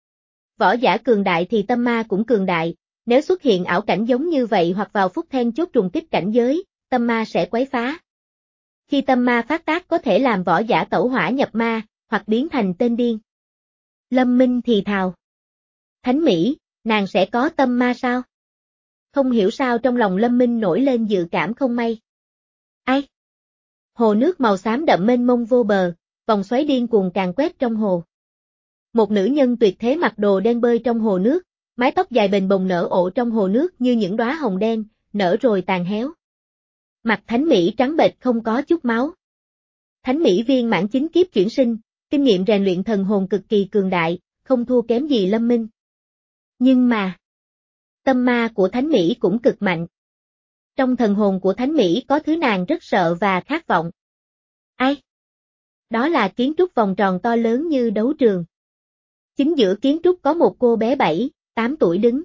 Võ giả cường đại thì tâm ma cũng cường đại, nếu xuất hiện ảo cảnh giống như vậy hoặc vào phút then chốt trùng kích cảnh giới, tâm ma sẽ quấy phá. Khi tâm ma phát tác có thể làm võ giả tẩu hỏa nhập ma, hoặc biến thành tên điên. Lâm Minh thì thào. Thánh Mỹ, nàng sẽ có tâm ma sao? Không hiểu sao trong lòng Lâm Minh nổi lên dự cảm không may. Ai? Hồ nước màu xám đậm mênh mông vô bờ, vòng xoáy điên cuồng càn quét trong hồ. Một nữ nhân tuyệt thế mặc đồ đen bơi trong hồ nước, mái tóc dài bềnh bồng nở ộ trong hồ nước như những đóa hồng đen, nở rồi tàn héo. Mặt Thánh Mỹ trắng bệch không có chút máu. Thánh Mỹ viên mãn chính kiếp chuyển sinh, kinh nghiệm rèn luyện thần hồn cực kỳ cường đại, không thua kém gì Lâm Minh. Nhưng mà, tâm ma của Thánh Mỹ cũng cực mạnh. Trong thần hồn của Thánh Mỹ có thứ nàng rất sợ và khát vọng. Ai? Đó là kiến trúc vòng tròn to lớn như đấu trường. Chính giữa kiến trúc có một cô bé bảy, tám tuổi đứng.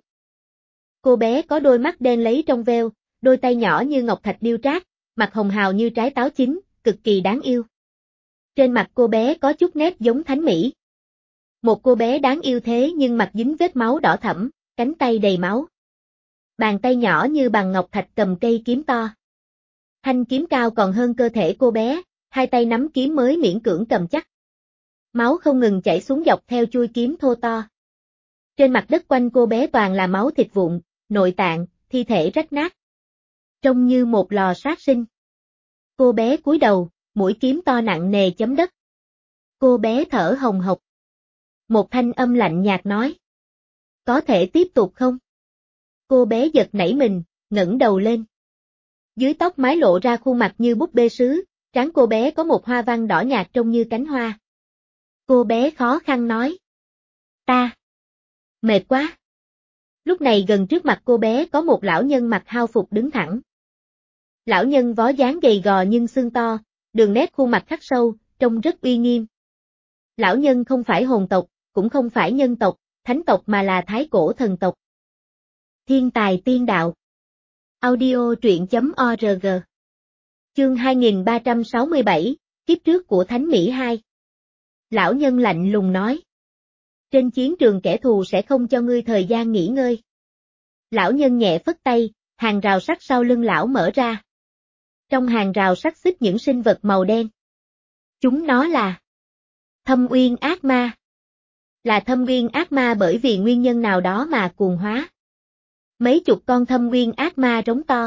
Cô bé có đôi mắt đen lấy trong veo, đôi tay nhỏ như ngọc thạch điêu trác, mặt hồng hào như trái táo chín, cực kỳ đáng yêu. Trên mặt cô bé có chút nét giống Thánh Mỹ. Một cô bé đáng yêu thế nhưng mặt dính vết máu đỏ thẫm, cánh tay đầy máu. Bàn tay nhỏ như bằng ngọc thạch cầm cây kiếm to. Thanh kiếm cao còn hơn cơ thể cô bé, hai tay nắm kiếm mới miễn cưỡng cầm chắc. Máu không ngừng chảy xuống dọc theo chuôi kiếm thô to. Trên mặt đất quanh cô bé toàn là máu thịt vụn, nội tạng, thi thể rách nát. Trông như một lò sát sinh. Cô bé cúi đầu, mũi kiếm to nặng nề chấm đất. Cô bé thở hồng hộc. Một thanh âm lạnh nhạt nói. Có thể tiếp tục không? Cô bé giật nảy mình, ngẩng đầu lên. Dưới tóc mái lộ ra khuôn mặt như búp bê sứ, trán cô bé có một hoa văn đỏ nhạt trông như cánh hoa. Cô bé khó khăn nói. Ta. Mệt quá. Lúc này gần trước mặt cô bé có một lão nhân mặc hao phục đứng thẳng. Lão nhân vó dáng gầy gò nhưng xương to, đường nét khuôn mặt khắc sâu, trông rất uy nghiêm. Lão nhân không phải hồn tộc, cũng không phải nhân tộc, thánh tộc mà là thái cổ thần tộc. Thiên tài tiên đạo. Audio truyện chấm org. Chương hai nghìn ba trăm sáu mươi bảy, kiếp trước của Thánh Mỹ hai. Lão nhân lạnh lùng nói. Trên chiến trường kẻ thù sẽ không cho ngươi thời gian nghỉ ngơi. Lão nhân nhẹ phất tay, hàng rào sắt sau lưng lão mở ra. Trong hàng rào sắt xích những sinh vật màu đen. Chúng nó là Thâm Uyên ác ma. Là Thâm Uyên ác ma bởi vì nguyên nhân nào đó mà cuồng hóa. Mấy chục con Thâm Uyên ác ma rống to.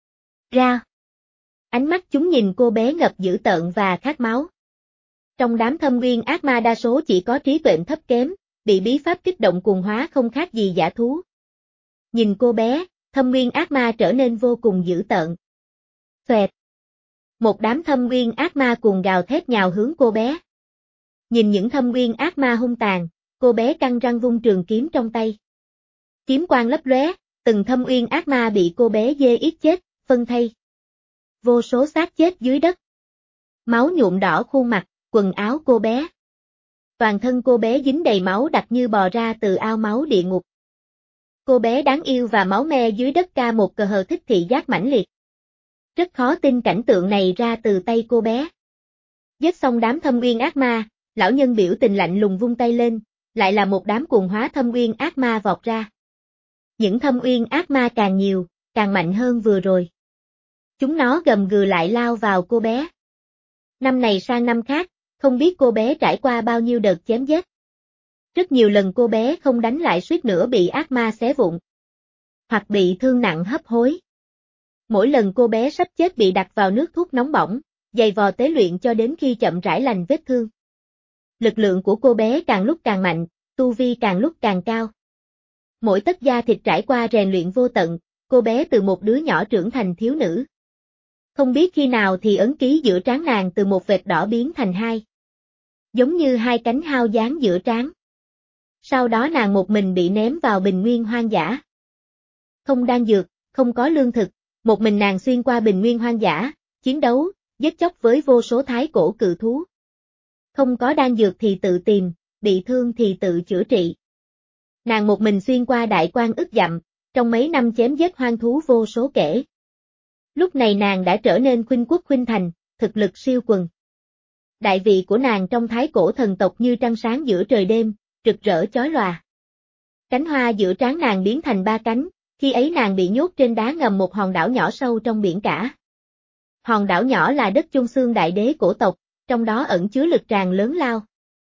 Ra. Ánh mắt chúng nhìn cô bé ngập dữ tợn và khát máu. Trong đám Thâm Uyên ác ma đa số chỉ có trí tuệ thấp kém, bị bí pháp kích động cuồng hóa không khác gì dã thú. Nhìn cô bé, Thâm Uyên ác ma trở nên vô cùng dữ tợn. Xoẹt. Một đám Thâm Uyên ác ma cuồng gào thét nhào hướng cô bé. Nhìn những Thâm Uyên ác ma hung tàn, cô bé căng răng vung trường kiếm trong tay. Kiếm quang lấp lóe, từng Thâm Uyên ác ma bị cô bé dê yết chết, phân thây. Vô số xác chết dưới đất. Máu nhuộm đỏ khuôn mặt, quần áo cô bé. Toàn thân cô bé dính đầy máu đặc như bò ra từ ao máu địa ngục. Cô bé đáng yêu và máu me dưới đất ca một cờ hờ thích thị giác mãnh liệt. Rất khó tin cảnh tượng này ra từ tay cô bé. Giết xong đám Thâm Uyên ác ma, lão nhân biểu tình lạnh lùng vung tay lên, lại là một đám cuồng hóa Thâm Uyên ác ma vọt ra. Những Thâm Uyên ác ma càng nhiều, càng mạnh hơn vừa rồi. Chúng nó gầm gừ lại lao vào cô bé. Năm này sang năm khác, không biết cô bé trải qua bao nhiêu đợt chém giết. Rất nhiều lần cô bé không đánh lại suýt nữa bị ác ma xé vụn. Hoặc bị thương nặng hấp hối. Mỗi lần cô bé sắp chết bị đặt vào nước thuốc nóng bỏng, giày vò tế luyện cho đến khi chậm rãi lành vết thương. Lực lượng của cô bé càng lúc càng mạnh, tu vi càng lúc càng cao. Mỗi tấc da thịt trải qua rèn luyện vô tận, cô bé từ một đứa nhỏ trưởng thành thiếu nữ. Không biết khi nào thì ấn ký giữa trán nàng từ một vệt đỏ biến thành hai. Giống như hai cánh hao dáng giữa trán. Sau đó nàng một mình bị ném vào bình nguyên hoang dã. Không đan dược, không có lương thực, một mình nàng xuyên qua bình nguyên hoang dã, chiến đấu, giết chóc với vô số thái cổ cự thú. Không có đan dược thì tự tìm, bị thương thì tự chữa trị. Nàng một mình xuyên qua đại quan ức dặm, trong mấy năm chém giết hoang thú vô số kể. Lúc này nàng đã trở nên khuynh quốc khuynh thành, thực lực siêu quần. Đại vị của nàng trong thái cổ thần tộc như trăng sáng giữa trời đêm, rực rỡ chói lòa. Cánh hoa giữa trán nàng biến thành ba cánh, khi ấy nàng bị nhốt trên đá ngầm một hòn đảo nhỏ sâu trong biển cả. Hòn đảo nhỏ là đất Chung Xương đại đế cổ tộc, trong đó ẩn chứa lực tràn lớn lao.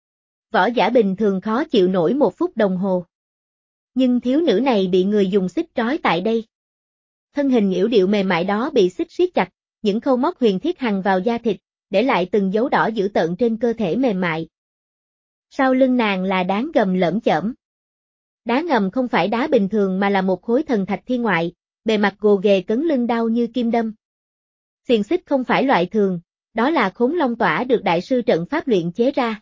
Võ giả bình thường khó chịu nổi một phút đồng hồ. Nhưng thiếu nữ này bị người dùng xích trói tại đây. Thân hình yểu điệu mềm mại đó bị xích siết chặt, những khâu móc huyền thiết hằn vào da thịt, để lại từng dấu đỏ dữ tợn trên cơ thể mềm mại. Sau lưng nàng là đá ngầm lởm chởm. Đá ngầm không phải đá bình thường mà là một khối thần thạch thiên ngoại, bề mặt gồ ghề cấn lưng đau như kim đâm. Xiềng xích không phải loại thường, đó là khốn long tỏa được đại sư trận pháp luyện chế ra.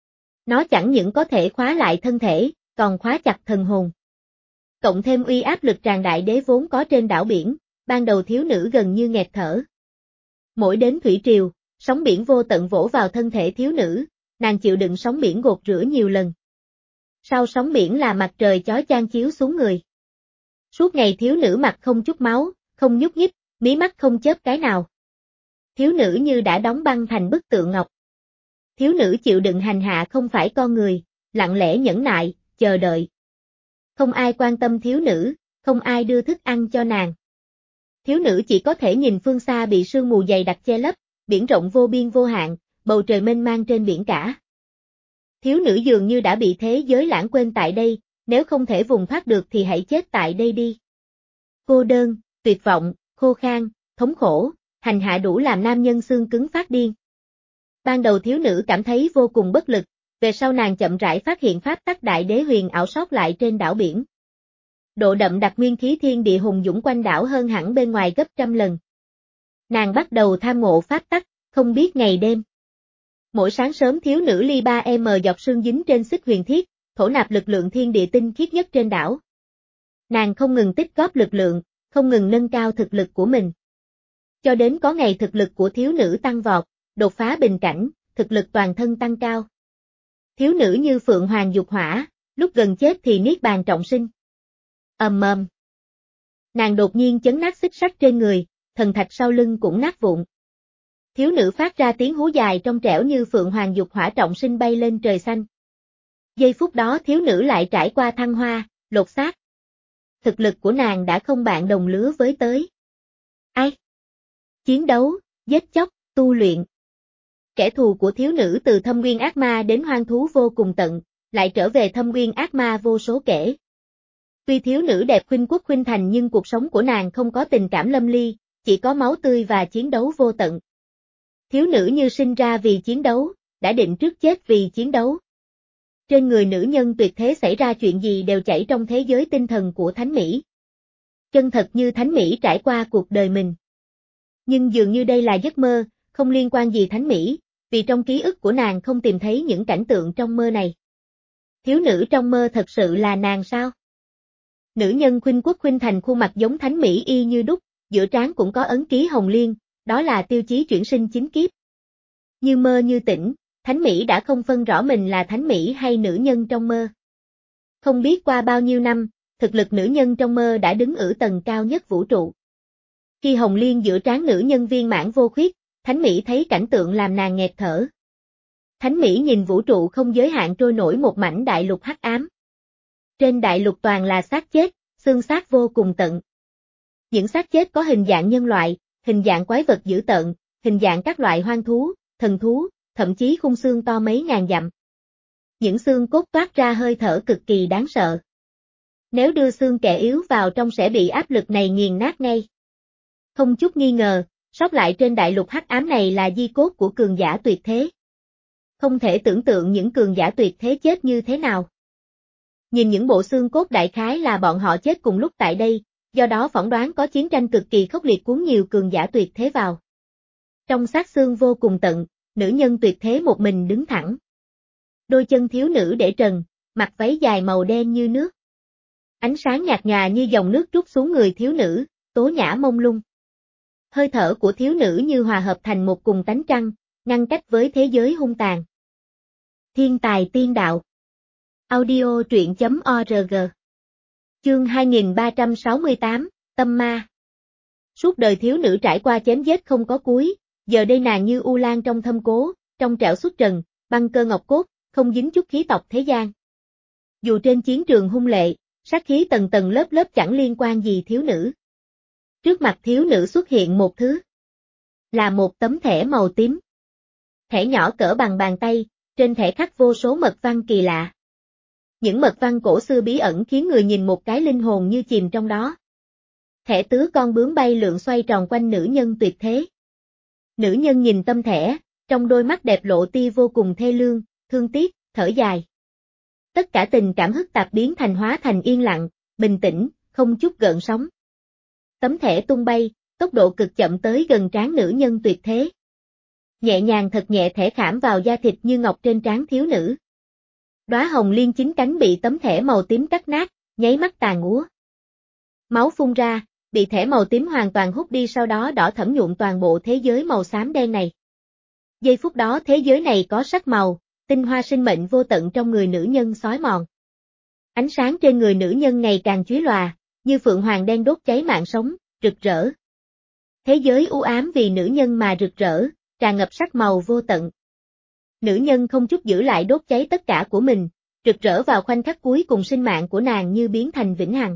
Nó chẳng những có thể khóa lại thân thể, còn khóa chặt thần hồn. Cộng thêm uy áp lực tràn đại đế vốn có trên đảo biển, ban đầu thiếu nữ gần như nghẹt thở. Mỗi đến thủy triều, sóng biển vô tận vỗ vào thân thể thiếu nữ, nàng chịu đựng sóng biển gột rửa nhiều lần. Sau sóng biển là mặt trời chói chang chiếu xuống người. Suốt ngày thiếu nữ mặt không chút máu, không nhúc nhích, mí mắt không chớp cái nào. Thiếu nữ như đã đóng băng thành bức tượng ngọc. Thiếu nữ chịu đựng hành hạ không phải con người, lặng lẽ nhẫn nại, chờ đợi. Không ai quan tâm thiếu nữ, không ai đưa thức ăn cho nàng. Thiếu nữ chỉ có thể nhìn phương xa bị sương mù dày đặc che lấp, biển rộng vô biên vô hạn, bầu trời mênh mang trên biển cả. Thiếu nữ dường như đã bị thế giới lãng quên tại đây, nếu không thể vùng thoát được thì hãy chết tại đây đi. Cô đơn, tuyệt vọng, khô khan, thống khổ, hành hạ đủ làm nam nhân xương cứng phát điên. Ban đầu thiếu nữ cảm thấy vô cùng bất lực, về sau nàng chậm rãi phát hiện pháp tắc đại đế huyền ảo sót lại trên đảo biển. Độ đậm đặc nguyên khí thiên địa hùng dũng quanh đảo hơn hẳn bên ngoài gấp trăm lần. Nàng bắt đầu tham ngộ pháp tắc, không biết ngày đêm. Mỗi sáng sớm thiếu nữ ly ba em dọc sương dính trên xích huyền thiết, thổ nạp lực lượng thiên địa tinh khiết nhất trên đảo. Nàng không ngừng tích góp lực lượng, không ngừng nâng cao thực lực của mình. Cho đến có ngày thực lực của thiếu nữ tăng vọt, đột phá bình cảnh, thực lực toàn thân tăng cao. Thiếu nữ như phượng hoàng dục hỏa, lúc gần chết thì niết bàn trọng sinh. Ầm ầm. Nàng đột nhiên chấn nát xích sắt trên người, thần thạch sau lưng cũng nát vụn. Thiếu nữ phát ra tiếng hú dài trong trẻo như phượng hoàng dục hỏa trọng sinh bay lên trời xanh. Giây phút đó thiếu nữ lại trải qua thăng hoa, lột xác. Thực lực của nàng đã không bạn đồng lứa với tới. Ai? Chiến đấu, giết chóc, tu luyện. Kẻ thù của thiếu nữ từ thâm nguyên ác ma đến hoang thú vô cùng tận, lại trở về thâm nguyên ác ma vô số kể. Tuy thiếu nữ đẹp khuynh quốc khuynh thành nhưng cuộc sống của nàng không có tình cảm lâm ly, chỉ có máu tươi và chiến đấu vô tận. Thiếu nữ như sinh ra vì chiến đấu, đã định trước chết vì chiến đấu. Trên người nữ nhân tuyệt thế xảy ra chuyện gì đều chảy trong thế giới tinh thần của Thánh Mỹ. Chân thật như Thánh Mỹ trải qua cuộc đời mình. Nhưng dường như đây là giấc mơ, không liên quan gì Thánh Mỹ, vì trong ký ức của nàng không tìm thấy những cảnh tượng trong mơ này. Thiếu nữ trong mơ thật sự là nàng sao? Nữ nhân khuynh quốc khuynh thành khuôn mặt giống Thánh Mỹ y như đúc, giữa trán cũng có ấn ký hồng liên, đó là tiêu chí chuyển sinh chính kiếp. Như mơ như tỉnh, Thánh Mỹ đã không phân rõ mình là Thánh Mỹ hay nữ nhân trong mơ. Không biết qua bao nhiêu năm, thực lực nữ nhân trong mơ đã đứng ở tầng cao nhất vũ trụ. Khi hồng liên giữa trán nữ nhân viên mãn vô khuyết, Thánh Mỹ thấy cảnh tượng làm nàng nghẹt thở. Thánh Mỹ nhìn vũ trụ không giới hạn trôi nổi một mảnh đại lục hắc ám. Trên đại lục toàn là xác chết, xương xác vô cùng tận. Những xác chết có hình dạng nhân loại, hình dạng quái vật dữ tợn, hình dạng các loại hoang thú, thần thú, thậm chí khung xương to mấy ngàn dặm. Những xương cốt toát ra hơi thở cực kỳ đáng sợ. Nếu đưa xương kẻ yếu vào trong sẽ bị áp lực này nghiền nát ngay. Không chút nghi ngờ, sót lại trên đại lục hắc ám này là di cốt của cường giả tuyệt thế. Không thể tưởng tượng những cường giả tuyệt thế chết như thế nào. Nhìn những bộ xương cốt đại khái là bọn họ chết cùng lúc tại đây, Do đó phỏng đoán có chiến tranh cực kỳ khốc liệt cuốn nhiều cường giả tuyệt thế vào. Trong sát xương vô cùng tận, nữ nhân tuyệt thế một mình đứng thẳng. Đôi chân thiếu nữ để trần, mặc váy dài màu đen như nước. Ánh sáng nhạt nhòa như dòng nước trút xuống người thiếu nữ, tố nhã mông lung. Hơi thở của thiếu nữ như hòa hợp thành một cùng tánh trăng, ngăn cách với thế giới hung tàn. Thiên tài tiên đạo. Audio truyện chấm org. Chương hai nghìn ba trăm sáu mươi tám, Tâm Ma. Suốt đời thiếu nữ trải qua chém giết không có cuối, giờ đây nàng như u lan trong thâm cố, trong trẻo xuất trần, băng cơ ngọc cốt, không dính chút khí tộc thế gian. Dù trên chiến trường hung lệ, sát khí tầng tầng lớp lớp chẳng liên quan gì thiếu nữ. Trước mặt thiếu nữ xuất hiện một thứ. Là một tấm thẻ màu tím. Thẻ nhỏ cỡ bằng bàn tay, trên thẻ khắc vô số mật văn kỳ lạ. Những mật văn cổ xưa bí ẩn khiến người nhìn một cái linh hồn như chìm trong đó. Thẻ tứ con bướm bay lượn xoay tròn quanh nữ nhân tuyệt thế. Nữ nhân nhìn tâm thẻ, trong đôi mắt đẹp lộ tia vô cùng thê lương, thương tiếc, thở dài. Tất cả tình cảm hức tạp biến thành hóa thành yên lặng, bình tĩnh, không chút gợn sóng. Tấm thẻ tung bay, tốc độ cực chậm tới gần trán nữ nhân tuyệt thế. Nhẹ nhàng thật nhẹ thẻ khảm vào da thịt như ngọc trên trán thiếu nữ. Đóa hồng liên chín cánh bị tấm thẻ màu tím cắt nát, nháy mắt tàn úa. Máu phun ra, bị thẻ màu tím hoàn toàn hút đi, sau đó đỏ thẫm nhuộm toàn bộ thế giới màu xám đen này. Giây phút đó thế giới này có sắc màu, tinh hoa sinh mệnh vô tận trong người nữ nhân xói mòn. Ánh sáng trên người nữ nhân ngày càng chói lòa, như phượng hoàng đen đốt cháy mạng sống, rực rỡ. Thế giới u ám vì nữ nhân mà rực rỡ, tràn ngập sắc màu vô tận. Nữ nhân không chút giữ lại đốt cháy tất cả của mình, rực rỡ vào khoảnh khắc cuối cùng sinh mạng của nàng như biến thành vĩnh hằng.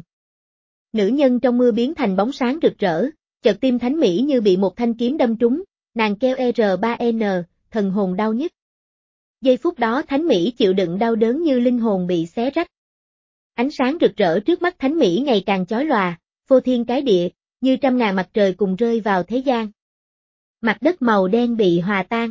Nữ nhân trong mưa biến thành bóng sáng rực rỡ, chợt tim thánh mỹ như bị một thanh kiếm đâm trúng, nàng kêu R ba N, thần hồn đau nhức. Giây phút đó thánh mỹ chịu đựng đau đớn như linh hồn bị xé rách. Ánh sáng rực rỡ trước mắt thánh mỹ ngày càng chói lòa, phô thiên cái địa, như trăm ngàn mặt trời cùng rơi vào thế gian. Mặt đất màu đen bị hòa tan.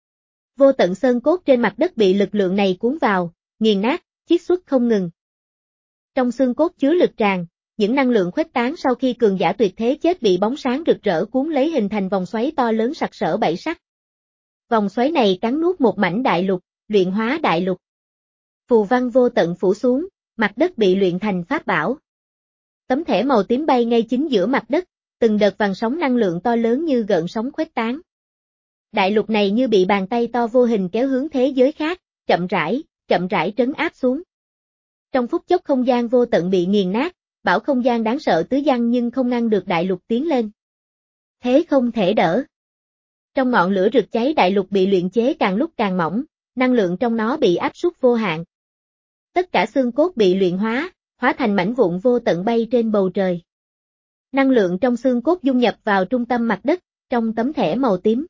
Vô tận sơn cốt trên mặt đất bị lực lượng này cuốn vào, nghiền nát, chiết xuất không ngừng. Trong xương cốt chứa lực tràn, những năng lượng khuếch tán sau khi cường giả tuyệt thế chết bị bóng sáng rực rỡ cuốn lấy hình thành vòng xoáy to lớn sặc sỡ bảy sắc. Vòng xoáy này cắn nuốt một mảnh đại lục, luyện hóa đại lục. Phù văn vô tận phủ xuống, mặt đất bị luyện thành pháp bảo. Tấm thẻ màu tím bay ngay chính giữa mặt đất, từng đợt vàng sóng năng lượng to lớn như gợn sóng khuếch tán. Đại lục này như bị bàn tay to vô hình kéo hướng thế giới khác, chậm rãi, chậm rãi trấn áp xuống. Trong phút chốc không gian vô tận bị nghiền nát, bão không gian đáng sợ tứ giăng nhưng không ngăn được đại lục tiến lên. Thế không thể đỡ. Trong ngọn lửa rực cháy đại lục bị luyện chế càng lúc càng mỏng, năng lượng trong nó bị áp suất vô hạn. Tất cả xương cốt bị luyện hóa, hóa thành mảnh vụn vô tận bay trên bầu trời. Năng lượng trong xương cốt dung nhập vào trung tâm mặt đất, trong tấm thẻ màu tím.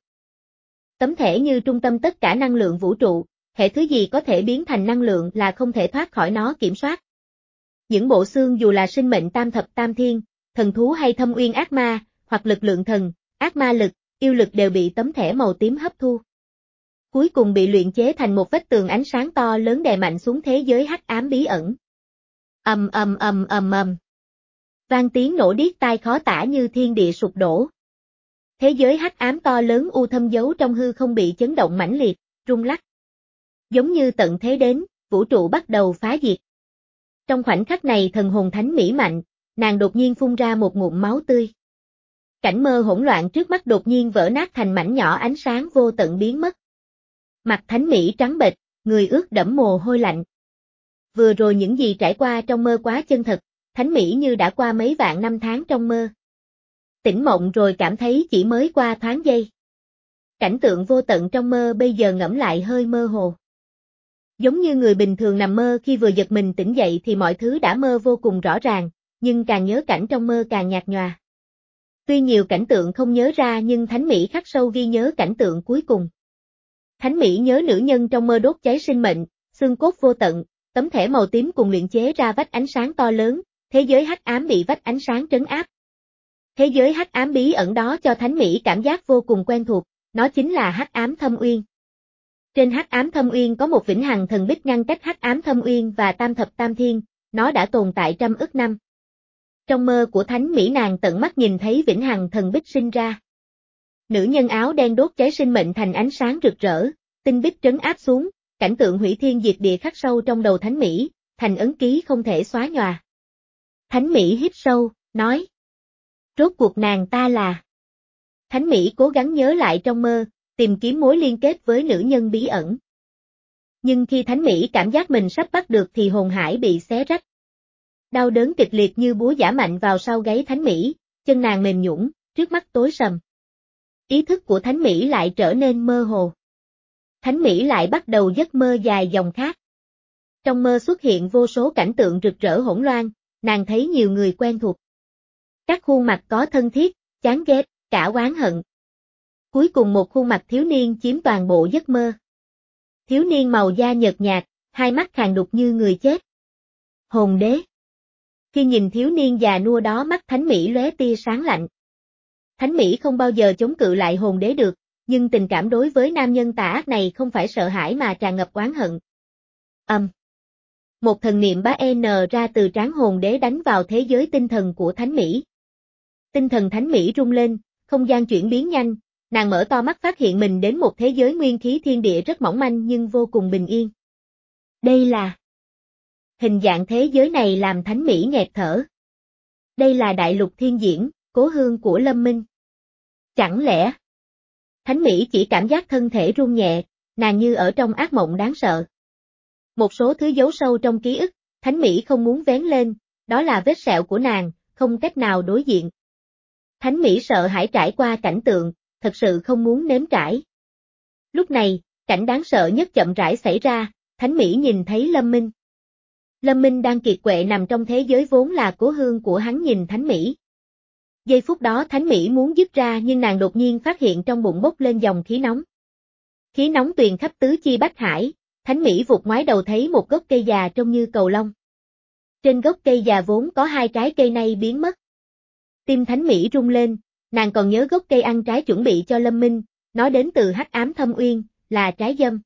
Tấm thẻ như trung tâm tất cả năng lượng vũ trụ, hệ thứ gì có thể biến thành năng lượng là không thể thoát khỏi nó kiểm soát. Những bộ xương dù là sinh mệnh tam thập tam thiên, thần thú hay thâm uyên ác ma, hoặc lực lượng thần, ác ma lực, yêu lực đều bị tấm thẻ màu tím hấp thu. Cuối cùng bị luyện chế thành một vách tường ánh sáng to lớn đè mạnh xuống thế giới hắc ám bí ẩn. Ầm ầm ầm ầm ầm. Vang tiếng nổ điếc tai khó tả như thiên địa sụp đổ. Thế giới hắc ám to lớn u thâm giấu trong hư không bị chấn động mãnh liệt, rung lắc. Giống như tận thế đến, vũ trụ bắt đầu phá diệt. Trong khoảnh khắc này thần hồn thánh mỹ mạnh, nàng đột nhiên phun ra một ngụm máu tươi. Cảnh mơ hỗn loạn trước mắt đột nhiên vỡ nát thành mảnh nhỏ ánh sáng vô tận biến mất. Mặt thánh mỹ trắng bệch, người ướt đẫm mồ hôi lạnh. Vừa rồi những gì trải qua trong mơ quá chân thật, thánh mỹ như đã qua mấy vạn năm tháng trong mơ. Tỉnh mộng rồi cảm thấy chỉ mới qua thoáng giây. Cảnh tượng vô tận trong mơ bây giờ ngẫm lại hơi mơ hồ. Giống như người bình thường nằm mơ khi vừa giật mình tỉnh dậy thì mọi thứ đã mơ vô cùng rõ ràng, nhưng càng nhớ cảnh trong mơ càng nhạt nhòa. Tuy nhiều cảnh tượng không nhớ ra nhưng Thánh Mỹ khắc sâu ghi nhớ cảnh tượng cuối cùng. Thánh Mỹ nhớ nữ nhân trong mơ đốt cháy sinh mệnh, xương cốt vô tận, tấm thẻ màu tím cùng luyện chế ra vách ánh sáng to lớn, thế giới hắc ám bị vách ánh sáng trấn áp. Thế giới hắc ám bí ẩn đó cho Thánh Mỹ cảm giác vô cùng quen thuộc, nó chính là hắc ám thâm uyên. Trên hắc ám thâm uyên có một vĩnh hằng thần bích ngăn cách hắc ám thâm uyên và tam thập tam thiên, nó đã tồn tại trăm ức năm. Trong mơ của Thánh Mỹ nàng tận mắt nhìn thấy vĩnh hằng thần bích sinh ra. Nữ nhân áo đen đốt cháy sinh mệnh thành ánh sáng rực rỡ, tinh bích trấn áp xuống, cảnh tượng hủy thiên diệt địa khắc sâu trong đầu Thánh Mỹ, thành ấn ký không thể xóa nhòa. Thánh Mỹ hít sâu, nói. Rốt cuộc nàng ta là. Thánh Mỹ cố gắng nhớ lại trong mơ, tìm kiếm mối liên kết với nữ nhân bí ẩn. Nhưng khi Thánh Mỹ cảm giác mình sắp bắt được thì hồn hải bị xé rách. Đau đớn kịch liệt như búa giã mạnh vào sau gáy Thánh Mỹ, chân nàng mềm nhũn, trước mắt tối sầm. Ý thức của Thánh Mỹ lại trở nên mơ hồ. Thánh Mỹ lại bắt đầu giấc mơ dài dòng khác. Trong mơ xuất hiện vô số cảnh tượng rực rỡ hỗn loạn, nàng thấy nhiều người quen thuộc. Các khuôn mặt có thân thiết, chán ghét, cả oán hận. Cuối cùng một khuôn mặt thiếu niên chiếm toàn bộ giấc mơ. Thiếu niên màu da nhợt nhạt, hai mắt khàn đục như người chết. Hồn đế. Khi nhìn thiếu niên già nua đó mắt Thánh Mỹ lóe tia sáng lạnh. Thánh Mỹ không bao giờ chống cự lại hồn đế được, nhưng tình cảm đối với nam nhân tà ác này không phải sợ hãi mà tràn ngập oán hận. Âm. Um. Một thần niệm bá N ra từ trán hồn đế đánh vào thế giới tinh thần của Thánh Mỹ. Tinh thần Thánh Mỹ rung lên, không gian chuyển biến nhanh, nàng mở to mắt phát hiện mình đến một thế giới nguyên khí thiên địa rất mỏng manh nhưng vô cùng bình yên. Đây là... Hình dạng thế giới này làm Thánh Mỹ nghẹt thở. Đây là đại lục thiên diễn, cố hương của Lâm Minh. Chẳng lẽ... Thánh Mỹ chỉ cảm giác thân thể run nhẹ, nàng như ở trong ác mộng đáng sợ. Một số thứ giấu sâu trong ký ức, Thánh Mỹ không muốn vén lên, đó là vết sẹo của nàng, không cách nào đối diện. Thánh Mỹ sợ hãi trải qua cảnh tượng, thật sự không muốn nếm trải. Lúc này, cảnh đáng sợ nhất chậm rãi xảy ra, Thánh Mỹ nhìn thấy Lâm Minh. Lâm Minh đang kiệt quệ nằm trong thế giới vốn là cố hương của hắn nhìn Thánh Mỹ. Giây phút đó Thánh Mỹ muốn dứt ra nhưng nàng đột nhiên phát hiện trong bụng bốc lên dòng khí nóng. Khí nóng tuyền khắp tứ chi bách hải, Thánh Mỹ vụt ngoái đầu thấy một gốc cây già trông như cầu long. Trên gốc cây già vốn có hai trái cây này biến mất. Tim Thánh Mỹ rung lên, nàng còn nhớ gốc cây ăn trái chuẩn bị cho Lâm Minh, nó đến từ Hắc Ám Thâm Uyên, là trái dâm.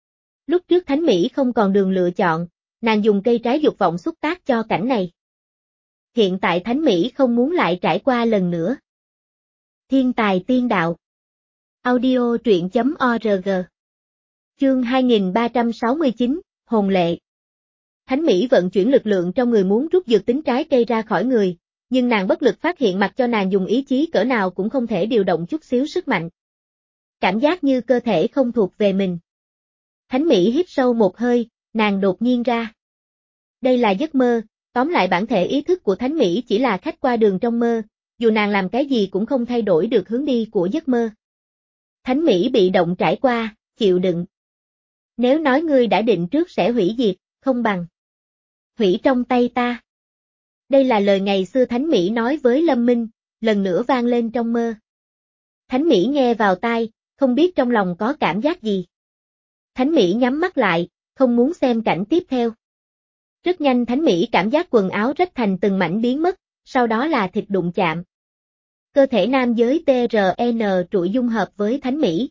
Lúc trước Thánh Mỹ không còn đường lựa chọn, nàng dùng cây trái dục vọng xúc tác cho cảnh này. Hiện tại Thánh Mỹ không muốn lại trải qua lần nữa. Thiên tài tiên đạo. Audio truyện chấm org. Chương hai nghìn ba trăm sáu mươi chín, Hồn lệ. Thánh Mỹ vận chuyển lực lượng trong người muốn rút dược tính trái cây ra khỏi người, nhưng nàng bất lực phát hiện mặc cho nàng dùng ý chí cỡ nào cũng không thể điều động chút xíu sức mạnh. Cảm giác như cơ thể không thuộc về mình. Thánh Mỹ hít sâu một hơi, nàng đột nhiên ra. Đây là giấc mơ, tóm lại bản thể ý thức của Thánh Mỹ chỉ là khách qua đường trong mơ, dù nàng làm cái gì cũng không thay đổi được hướng đi của giấc mơ. Thánh Mỹ bị động trải qua, chịu đựng. Nếu nói ngươi đã định trước sẽ hủy diệt, không bằng. Hủy trong tay ta. Đây là lời ngày xưa Thánh Mỹ nói với Lâm Minh, lần nữa vang lên trong mơ. Thánh Mỹ nghe vào tai, không biết trong lòng có cảm giác gì. Thánh Mỹ nhắm mắt lại, không muốn xem cảnh tiếp theo. Rất nhanh Thánh Mỹ cảm giác quần áo rách thành từng mảnh biến mất, sau đó là thịt đụng chạm. Cơ thể nam giới tê rờ en trụi dung hợp với Thánh Mỹ.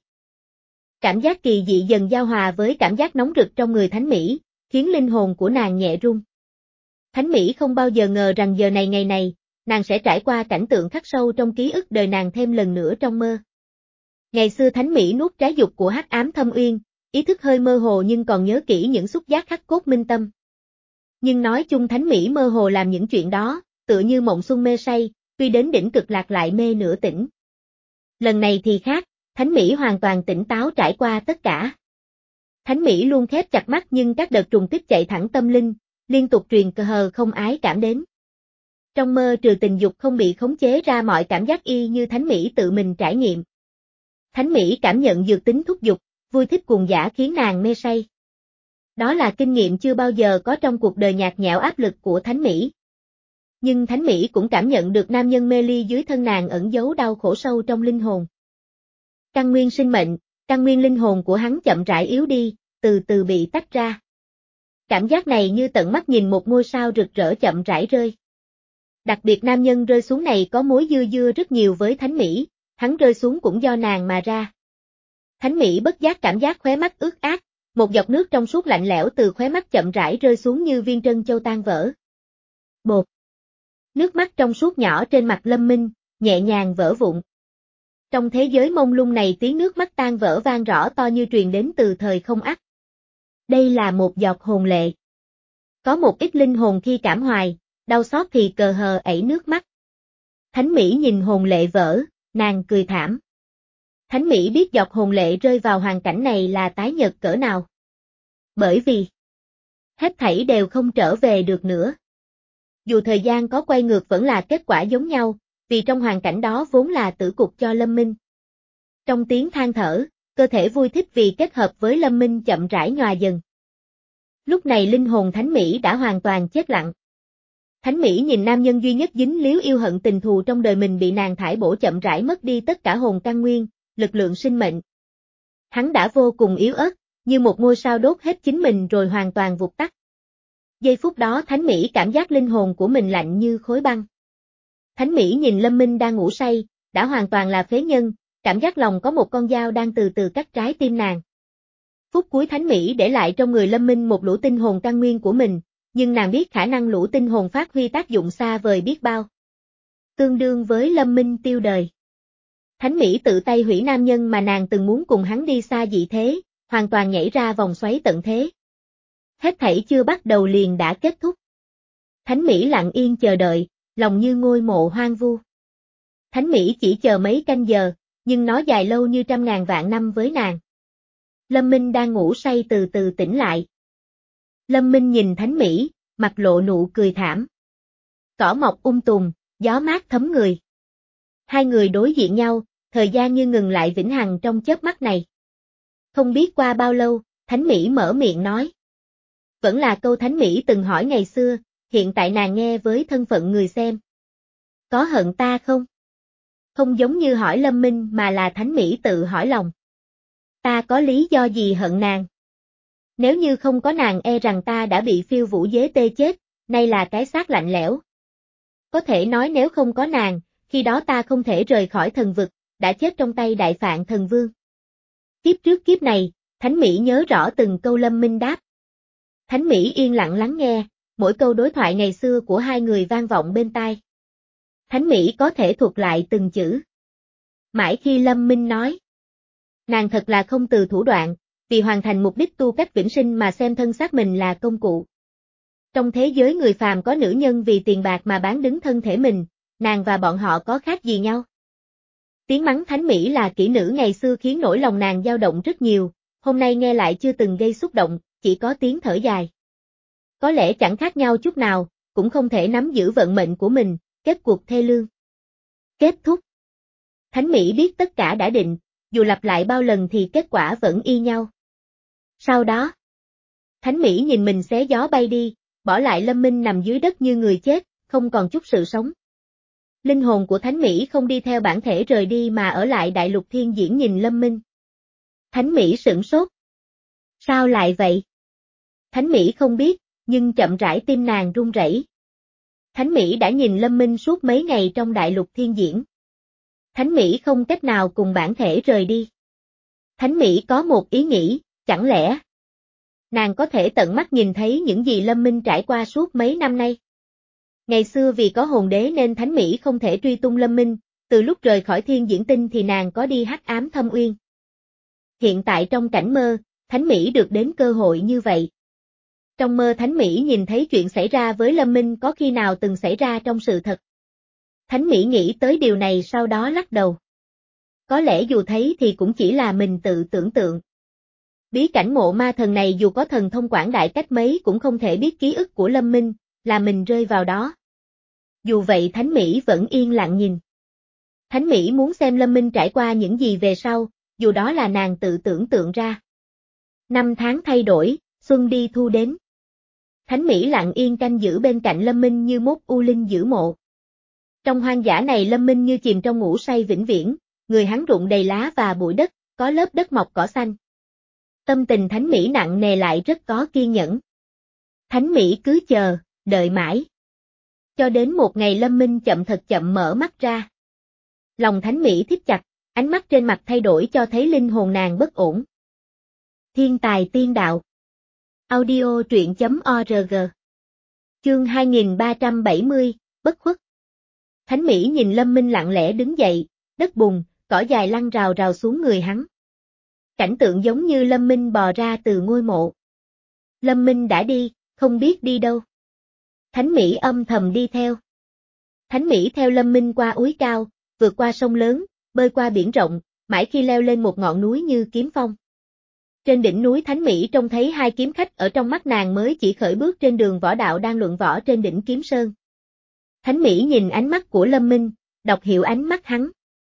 Cảm giác kỳ dị dần giao hòa với cảm giác nóng rực trong người Thánh Mỹ, khiến linh hồn của nàng nhẹ rung. Thánh Mỹ không bao giờ ngờ rằng giờ này ngày này, nàng sẽ trải qua cảnh tượng khắc sâu trong ký ức đời nàng thêm lần nữa trong mơ. Ngày xưa Thánh Mỹ nuốt trái dục của Hắc Ám Thâm Uyên, ý thức hơi mơ hồ nhưng còn nhớ kỹ những xúc giác khắc cốt minh tâm. Nhưng nói chung Thánh Mỹ mơ hồ làm những chuyện đó, tựa như mộng xuân mê say, tuy đến đỉnh cực lạc lại mê nửa tỉnh. Lần này thì khác, Thánh Mỹ hoàn toàn tỉnh táo trải qua tất cả. Thánh Mỹ luôn khép chặt mắt nhưng các đợt trùng kích chạy thẳng tâm linh, liên tục truyền cờ hờ không ái cảm đến. Trong mơ trừ tình dục không bị khống chế ra mọi cảm giác y như Thánh Mỹ tự mình trải nghiệm. Thánh Mỹ cảm nhận dược tính thúc dục, vui thích cuồng dã khiến nàng mê say. Đó là kinh nghiệm chưa bao giờ có trong cuộc đời nhạt nhẽo áp lực của Thánh Mỹ. Nhưng Thánh Mỹ cũng cảm nhận được nam nhân mê ly dưới thân nàng ẩn giấu đau khổ sâu trong linh hồn. Căn nguyên sinh mệnh, căn nguyên linh hồn của hắn chậm rãi yếu đi, từ từ bị tách ra. Cảm giác này như tận mắt nhìn một ngôi sao rực rỡ chậm rãi rơi. Đặc biệt nam nhân rơi xuống này có mối dưa dưa rất nhiều với Thánh Mỹ, hắn rơi xuống cũng do nàng mà ra. Thánh Mỹ bất giác cảm giác khóe mắt ướt át, một giọt nước trong suốt lạnh lẽo từ khóe mắt chậm rãi rơi xuống như viên trân châu tan vỡ. Bột. Nước mắt trong suốt nhỏ trên mặt Lâm Minh, nhẹ nhàng vỡ vụn. Trong thế giới mông lung này tiếng nước mắt tan vỡ vang rõ to như truyền đến từ thời không ắt. Đây là một giọt hồn lệ. Có một ít linh hồn khi cảm hoài, đau xót thì cờ hờ ẩy nước mắt. Thánh Mỹ nhìn hồn lệ vỡ, nàng cười thảm. Thánh Mỹ biết giọt hồn lệ rơi vào hoàn cảnh này là tái nhợt cỡ nào. Bởi vì hết thảy đều không trở về được nữa. Dù thời gian có quay ngược vẫn là kết quả giống nhau, vì trong hoàn cảnh đó vốn là tử cục cho Lâm Minh. Trong tiếng than thở, cơ thể vui thích vì kết hợp với Lâm Minh chậm rãi nhòa dần. Lúc này linh hồn Thánh Mỹ đã hoàn toàn chết lặng. Thánh Mỹ nhìn nam nhân duy nhất dính líu yêu hận tình thù trong đời mình bị nàng thải bổ chậm rãi mất đi tất cả hồn căn nguyên, lực lượng sinh mệnh. Hắn đã vô cùng yếu ớt, như một ngôi sao đốt hết chính mình rồi hoàn toàn vụt tắt. Giây phút đó Thánh Mỹ cảm giác linh hồn của mình lạnh như khối băng. Thánh Mỹ nhìn Lâm Minh đang ngủ say, đã hoàn toàn là phế nhân, cảm giác lòng có một con dao đang từ từ cắt trái tim nàng. Phút cuối Thánh Mỹ để lại trong người Lâm Minh một lũ tinh hồn căn nguyên của mình, nhưng nàng biết khả năng lũ tinh hồn phát huy tác dụng xa vời biết bao. Tương đương với Lâm Minh tiêu đời. Thánh Mỹ tự tay hủy nam nhân mà nàng từng muốn cùng hắn đi xa dị thế, hoàn toàn nhảy ra vòng xoáy tận thế. Hết thảy chưa bắt đầu liền đã kết thúc. Thánh Mỹ lặng yên chờ đợi, lòng như ngôi mộ hoang vu. Thánh Mỹ chỉ chờ mấy canh giờ, nhưng nó dài lâu như trăm ngàn vạn năm với nàng. Lâm Minh đang ngủ say từ từ tỉnh lại. Lâm Minh nhìn Thánh Mỹ, mặt lộ nụ cười thảm. Cỏ mọc um tùm, gió mát thấm người. Hai người đối diện nhau, thời gian như ngừng lại vĩnh hằng trong chớp mắt này. Không biết qua bao lâu, Thánh Mỹ mở miệng nói. Vẫn là câu Thánh Mỹ từng hỏi ngày xưa, hiện tại nàng nghe với thân phận người xem. Có hận ta không? Không giống như hỏi Lâm Minh mà là Thánh Mỹ tự hỏi lòng. Ta có lý do gì hận nàng? Nếu như không có nàng e rằng ta đã bị phiêu vũ dế tê chết, nay là cái xác lạnh lẽo. Có thể nói nếu không có nàng, khi đó ta không thể rời khỏi thần vực, đã chết trong tay Đại Phạn Thần Vương. Kiếp trước kiếp này, Thánh Mỹ nhớ rõ từng câu Lâm Minh đáp. Thánh Mỹ yên lặng lắng nghe, mỗi câu đối thoại ngày xưa của hai người vang vọng bên tai. Thánh Mỹ có thể thuật lại từng chữ. Mãi khi Lâm Minh nói. Nàng thật là không từ thủ đoạn, vì hoàn thành mục đích tu cách vĩnh sinh mà xem thân xác mình là công cụ. Trong thế giới người phàm có nữ nhân vì tiền bạc mà bán đứng thân thể mình, nàng và bọn họ có khác gì nhau? Tiếng mắng Thánh Mỹ là kỹ nữ ngày xưa khiến nỗi lòng nàng dao động rất nhiều, hôm nay nghe lại chưa từng gây xúc động, chỉ có tiếng thở dài. Có lẽ chẳng khác nhau chút nào, cũng không thể nắm giữ vận mệnh của mình, kết cuộc thê lương. Kết thúc. Thánh Mỹ biết tất cả đã định, dù lặp lại bao lần thì kết quả vẫn y nhau. Sau đó, Thánh Mỹ nhìn mình xé gió bay đi, bỏ lại Lâm Minh nằm dưới đất như người chết, không còn chút sự sống. Linh hồn của Thánh Mỹ không đi theo bản thể rời đi mà ở lại đại lục thiên diễn nhìn Lâm Minh. Thánh Mỹ sửng sốt. Sao lại vậy? Thánh Mỹ không biết, nhưng chậm rãi tim nàng run rẩy. Thánh Mỹ đã nhìn Lâm Minh suốt mấy ngày trong đại lục thiên diễn. Thánh Mỹ không cách nào cùng bản thể rời đi. Thánh Mỹ có một ý nghĩ, chẳng lẽ nàng có thể tận mắt nhìn thấy những gì Lâm Minh trải qua suốt mấy năm nay? Ngày xưa vì có hồn đế nên Thánh Mỹ không thể truy tung Lâm Minh, từ lúc rời khỏi thiên diễn tinh thì nàng có đi hắc ám thâm uyên. Hiện tại trong cảnh mơ, Thánh Mỹ được đến cơ hội như vậy. Trong mơ Thánh Mỹ nhìn thấy chuyện xảy ra với Lâm Minh có khi nào từng xảy ra trong sự thật. Thánh Mỹ nghĩ tới điều này sau đó lắc đầu. Có lẽ dù thấy thì cũng chỉ là mình tự tưởng tượng. Bí cảnh mộ ma thần này dù có thần thông quảng đại cách mấy cũng không thể biết ký ức của Lâm Minh, là mình rơi vào đó. Dù vậy Thánh Mỹ vẫn yên lặng nhìn. Thánh Mỹ muốn xem Lâm Minh trải qua những gì về sau, dù đó là nàng tự tưởng tượng ra. Năm tháng thay đổi, xuân đi thu đến. Thánh Mỹ lặng yên canh giữ bên cạnh Lâm Minh như mốt u linh giữ mộ. Trong hoang dã này Lâm Minh như chìm trong ngủ say vĩnh viễn, người hắn rụng đầy lá và bụi đất, có lớp đất mọc cỏ xanh. Tâm tình Thánh Mỹ nặng nề lại rất có kiên nhẫn. Thánh Mỹ cứ chờ, đợi mãi. Cho đến một ngày Lâm Minh chậm thật chậm mở mắt ra. Lòng Thánh Mỹ thít chặt, ánh mắt trên mặt thay đổi cho thấy linh hồn nàng bất ổn. Thiên tài tiên đạo. Audio truyện chấm org. Chương hai nghìn ba trăm bảy mươi, bất khuất. Thánh Mỹ nhìn Lâm Minh lặng lẽ đứng dậy, đất bùn, cỏ dài lăn rào rào xuống người hắn. Cảnh tượng giống như Lâm Minh bò ra từ ngôi mộ. Lâm Minh đã đi, không biết đi đâu. Thánh Mỹ âm thầm đi theo. Thánh Mỹ theo Lâm Minh qua úi cao, vượt qua sông lớn, bơi qua biển rộng, mãi khi leo lên một ngọn núi như kiếm phong. Trên đỉnh núi Thánh Mỹ trông thấy hai kiếm khách ở trong mắt nàng mới chỉ khởi bước trên đường võ đạo đang luận võ trên đỉnh Kiếm Sơn. Thánh Mỹ nhìn ánh mắt của Lâm Minh, đọc hiểu ánh mắt hắn.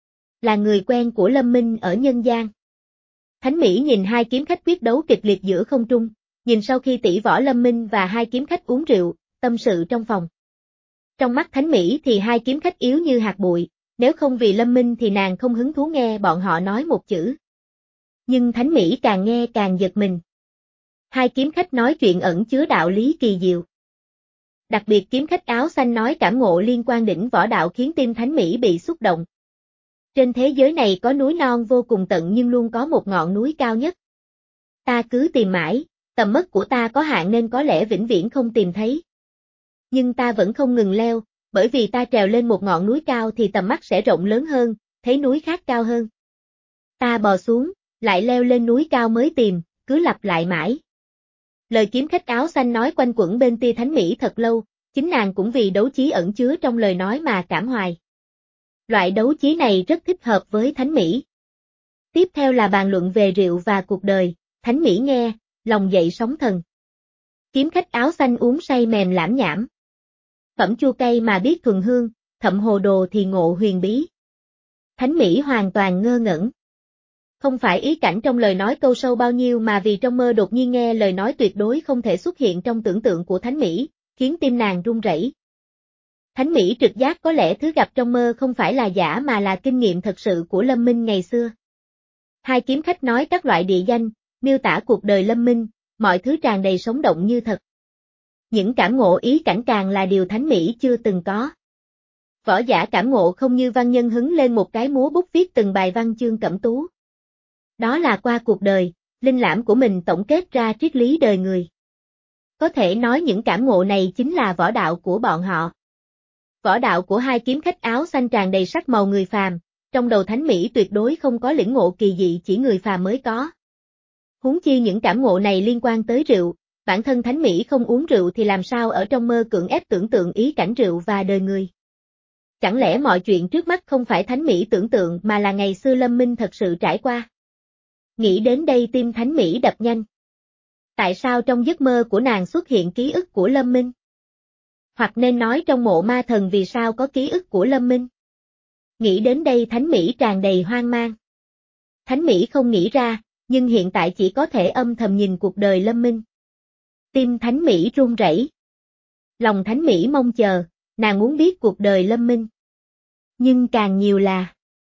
Là người quen của Lâm Minh ở nhân gian. Thánh Mỹ nhìn hai kiếm khách quyết đấu kịch liệt giữa không trung, nhìn sau khi tỷ võ Lâm Minh và hai kiếm khách uống rượu, tâm sự trong phòng. Trong mắt Thánh Mỹ thì hai kiếm khách yếu như hạt bụi, nếu không vì Lâm Minh thì nàng không hứng thú nghe bọn họ nói một chữ. Nhưng Thánh Mỹ càng nghe càng giật mình. Hai kiếm khách nói chuyện ẩn chứa đạo lý kỳ diệu. Đặc biệt kiếm khách áo xanh nói cảm ngộ liên quan đỉnh võ đạo khiến tim Thánh Mỹ bị xúc động. Trên thế giới này có núi non vô cùng tận nhưng luôn có một ngọn núi cao nhất. Ta cứ tìm mãi, tầm mắt của ta có hạn nên có lẽ vĩnh viễn không tìm thấy. Nhưng ta vẫn không ngừng leo, bởi vì ta trèo lên một ngọn núi cao thì tầm mắt sẽ rộng lớn hơn, thấy núi khác cao hơn. Ta bò xuống, lại leo lên núi cao mới tìm, cứ lặp lại mãi. Lời kiếm khách áo xanh nói quanh quẩn bên tai Thánh Mỹ thật lâu, chính nàng cũng vì đấu chí ẩn chứa trong lời nói mà cảm hoài. Loại đấu chí này rất thích hợp với Thánh Mỹ. Tiếp theo là bàn luận về rượu và cuộc đời, Thánh Mỹ nghe, lòng dậy sóng thần. Kiếm khách áo xanh uống say mềm lãm nhảm. Phẩm chua cay mà biết thuần hương, thậm hồ đồ thì ngộ huyền bí. Thánh Mỹ hoàn toàn ngơ ngẩn. Không phải ý cảnh trong lời nói câu sâu bao nhiêu mà vì trong mơ đột nhiên nghe lời nói tuyệt đối không thể xuất hiện trong tưởng tượng của Thánh Mỹ, khiến tim nàng run rẩy. Thánh Mỹ trực giác có lẽ thứ gặp trong mơ không phải là giả mà là kinh nghiệm thật sự của Lâm Minh ngày xưa. Hai kiếm khách nói các loại địa danh, miêu tả cuộc đời Lâm Minh, mọi thứ tràn đầy sống động như thật. Những cảm ngộ ý cảnh càng là điều Thánh Mỹ chưa từng có. Võ giả cảm ngộ không như văn nhân hứng lên một cái múa bút viết từng bài văn chương cẩm tú. Đó là qua cuộc đời, linh lãm của mình tổng kết ra triết lý đời người. Có thể nói những cảm ngộ này chính là võ đạo của bọn họ. Võ đạo của hai kiếm khách áo xanh tràn đầy sắc màu người phàm, trong đầu Thánh Mỹ tuyệt đối không có lĩnh ngộ kỳ dị chỉ người phàm mới có. Huống chi những cảm ngộ này liên quan tới rượu, bản thân Thánh Mỹ không uống rượu thì làm sao ở trong mơ cưỡng ép tưởng tượng ý cảnh rượu và đời người. Chẳng lẽ mọi chuyện trước mắt không phải Thánh Mỹ tưởng tượng mà là ngày xưa Lâm Minh thật sự trải qua? Nghĩ đến đây tim Thánh Mỹ đập nhanh. Tại sao trong giấc mơ của nàng xuất hiện ký ức của Lâm Minh? Hoặc nên nói trong mộ ma thần vì sao có ký ức của Lâm Minh? Nghĩ đến đây Thánh Mỹ tràn đầy hoang mang. Thánh Mỹ không nghĩ ra, nhưng hiện tại chỉ có thể âm thầm nhìn cuộc đời Lâm Minh. Tim Thánh Mỹ run rẩy. Lòng Thánh Mỹ mong chờ, nàng muốn biết cuộc đời Lâm Minh. Nhưng càng nhiều là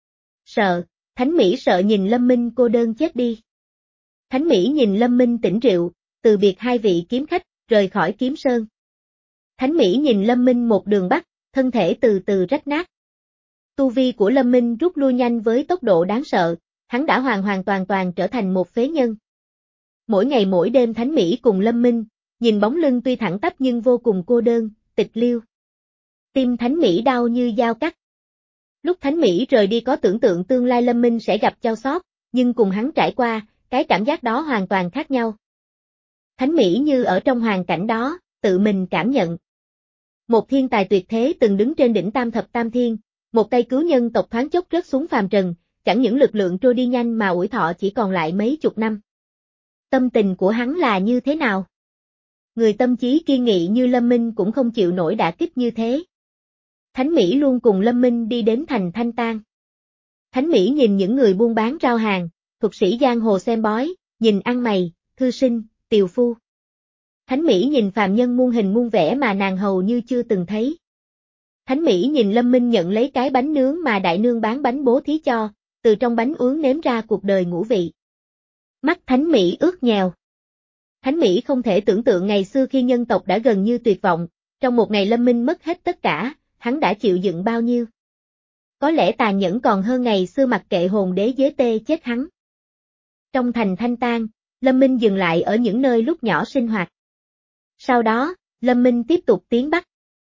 sợ, Thánh Mỹ sợ nhìn Lâm Minh cô đơn chết đi. Thánh Mỹ nhìn Lâm Minh tỉnh rượu, từ biệt hai vị kiếm khách, rời khỏi Kiếm Sơn. Thánh Mỹ nhìn Lâm Minh một đường bắt, thân thể từ từ rách nát. Tu vi của Lâm Minh rút lui nhanh với tốc độ đáng sợ, hắn đã hoàn hoàn toàn toàn trở thành một phế nhân. Mỗi ngày mỗi đêm Thánh Mỹ cùng Lâm Minh, nhìn bóng lưng tuy thẳng tắp nhưng vô cùng cô đơn, tịch liêu. Tim Thánh Mỹ đau như dao cắt. Lúc Thánh Mỹ rời đi có tưởng tượng tương lai Lâm Minh sẽ gặp chao xót, nhưng cùng hắn trải qua, cái cảm giác đó hoàn toàn khác nhau. Thánh Mỹ như ở trong hoàn cảnh đó, tự mình cảm nhận. Một thiên tài tuyệt thế từng đứng trên đỉnh tam thập tam thiên, một tay cứu nhân tộc thoáng chốc rớt xuống phàm trần, chẳng những lực lượng trôi đi nhanh mà ủi thọ chỉ còn lại mấy chục năm. Tâm tình của hắn là như thế nào? Người tâm trí kiên nghị như Lâm Minh cũng không chịu nổi đả kích như thế. Thánh Mỹ luôn cùng Lâm Minh đi đến thành Thanh Tang. Thánh Mỹ nhìn những người buôn bán rao hàng, thuật sĩ giang hồ xem bói, nhìn ăn mày, thư sinh, tiều phu. Thánh Mỹ nhìn phàm nhân muôn hình muôn vẻ mà nàng hầu như chưa từng thấy. Thánh Mỹ nhìn Lâm Minh nhận lấy cái bánh nướng mà đại nương bán bánh bố thí cho, từ trong bánh uống nếm ra cuộc đời ngũ vị. Mắt Thánh Mỹ ướt nhèo. Thánh Mỹ không thể tưởng tượng ngày xưa khi nhân tộc đã gần như tuyệt vọng, trong một ngày Lâm Minh mất hết tất cả, hắn đã chịu đựng bao nhiêu. Có lẽ tàn nhẫn còn hơn ngày xưa mặc kệ hồn đế dế tê chết hắn. Trong thành Thanh Tang, Lâm Minh dừng lại ở những nơi lúc nhỏ sinh hoạt. Sau đó, Lâm Minh tiếp tục tiến Bắc.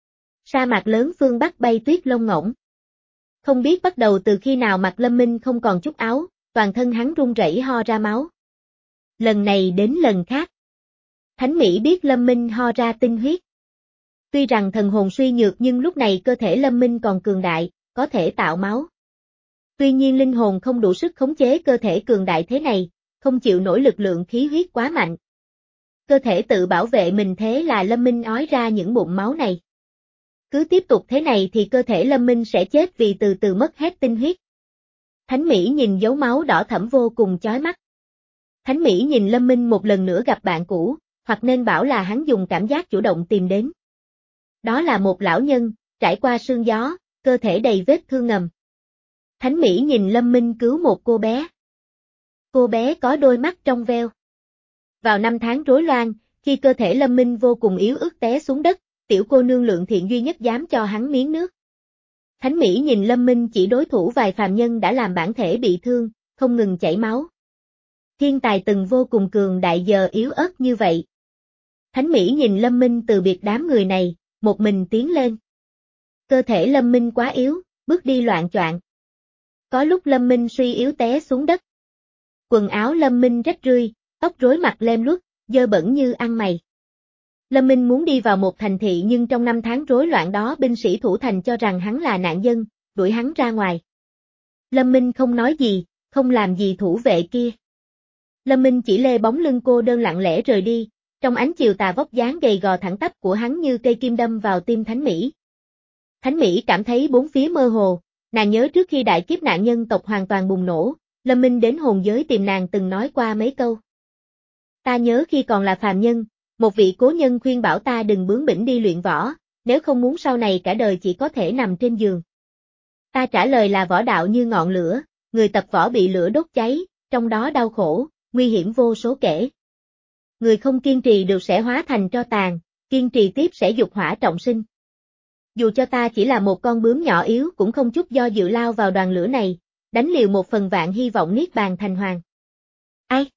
Sa mạc lớn phương Bắc bay tuyết lông ngỗng. Không biết bắt đầu từ khi nào mặt Lâm Minh không còn chút áo, toàn thân hắn run rẩy ho ra máu. Lần này đến lần khác. Thánh Mỹ biết Lâm Minh ho ra tinh huyết. Tuy rằng thần hồn suy nhược nhưng lúc này cơ thể Lâm Minh còn cường đại, có thể tạo máu. Tuy nhiên linh hồn không đủ sức khống chế cơ thể cường đại thế này, không chịu nổi lực lượng khí huyết quá mạnh. Cơ thể tự bảo vệ mình thế là Lâm Minh ói ra những bụng máu này. Cứ tiếp tục thế này thì cơ thể Lâm Minh sẽ chết vì từ từ mất hết tinh huyết. Thánh Mỹ nhìn dấu máu đỏ thẫm vô cùng chói mắt. Thánh Mỹ nhìn Lâm Minh một lần nữa gặp bạn cũ, hoặc nên bảo là hắn dùng cảm giác chủ động tìm đến. Đó là một lão nhân, trải qua sương gió, cơ thể đầy vết thương ngầm. Thánh Mỹ nhìn Lâm Minh cứu một cô bé. Cô bé có đôi mắt trong veo. Vào năm tháng rối loạn, khi cơ thể Lâm Minh vô cùng yếu ớt té xuống đất, tiểu cô nương Lượng Thiện duy nhất dám cho hắn miếng nước. Thánh Mỹ nhìn Lâm Minh chỉ đối thủ vài phàm nhân đã làm bản thể bị thương, không ngừng chảy máu. Thiên tài từng vô cùng cường đại giờ yếu ớt như vậy. Thánh Mỹ nhìn Lâm Minh từ biệt đám người này, một mình tiến lên. Cơ thể Lâm Minh quá yếu, bước đi loạng choạng. Có lúc Lâm Minh suy yếu té xuống đất. Quần áo Lâm Minh rách rưới, tóc rối mặt lem luốc, dơ bẩn như ăn mày. Lâm Minh muốn đi vào một thành thị nhưng trong năm tháng rối loạn đó binh sĩ thủ thành cho rằng hắn là nạn dân, đuổi hắn ra ngoài. Lâm Minh không nói gì, không làm gì thủ vệ kia. Lâm Minh chỉ lê bóng lưng cô đơn lặng lẽ rời đi, trong ánh chiều tà vóc dáng gầy gò thẳng tắp của hắn như cây kim đâm vào tim Thánh Mỹ. Thánh Mỹ cảm thấy bốn phía mơ hồ, nàng nhớ trước khi đại kiếp nạn nhân tộc hoàn toàn bùng nổ, Lâm Minh đến hồn giới tìm nàng từng nói qua mấy câu. Ta nhớ khi còn là phàm nhân, một vị cố nhân khuyên bảo ta đừng bướng bỉnh đi luyện võ, nếu không muốn sau này cả đời chỉ có thể nằm trên giường. Ta trả lời là võ đạo như ngọn lửa, người tập võ bị lửa đốt cháy, trong đó đau khổ, nguy hiểm vô số kể. Người không kiên trì được sẽ hóa thành tro tàn, kiên trì tiếp sẽ dục hỏa trọng sinh. Dù cho ta chỉ là một con bướm nhỏ yếu cũng không chút do dự lao vào đoàn lửa này, đánh liều một phần vạn hy vọng niết bàn thành hoàng. Ai?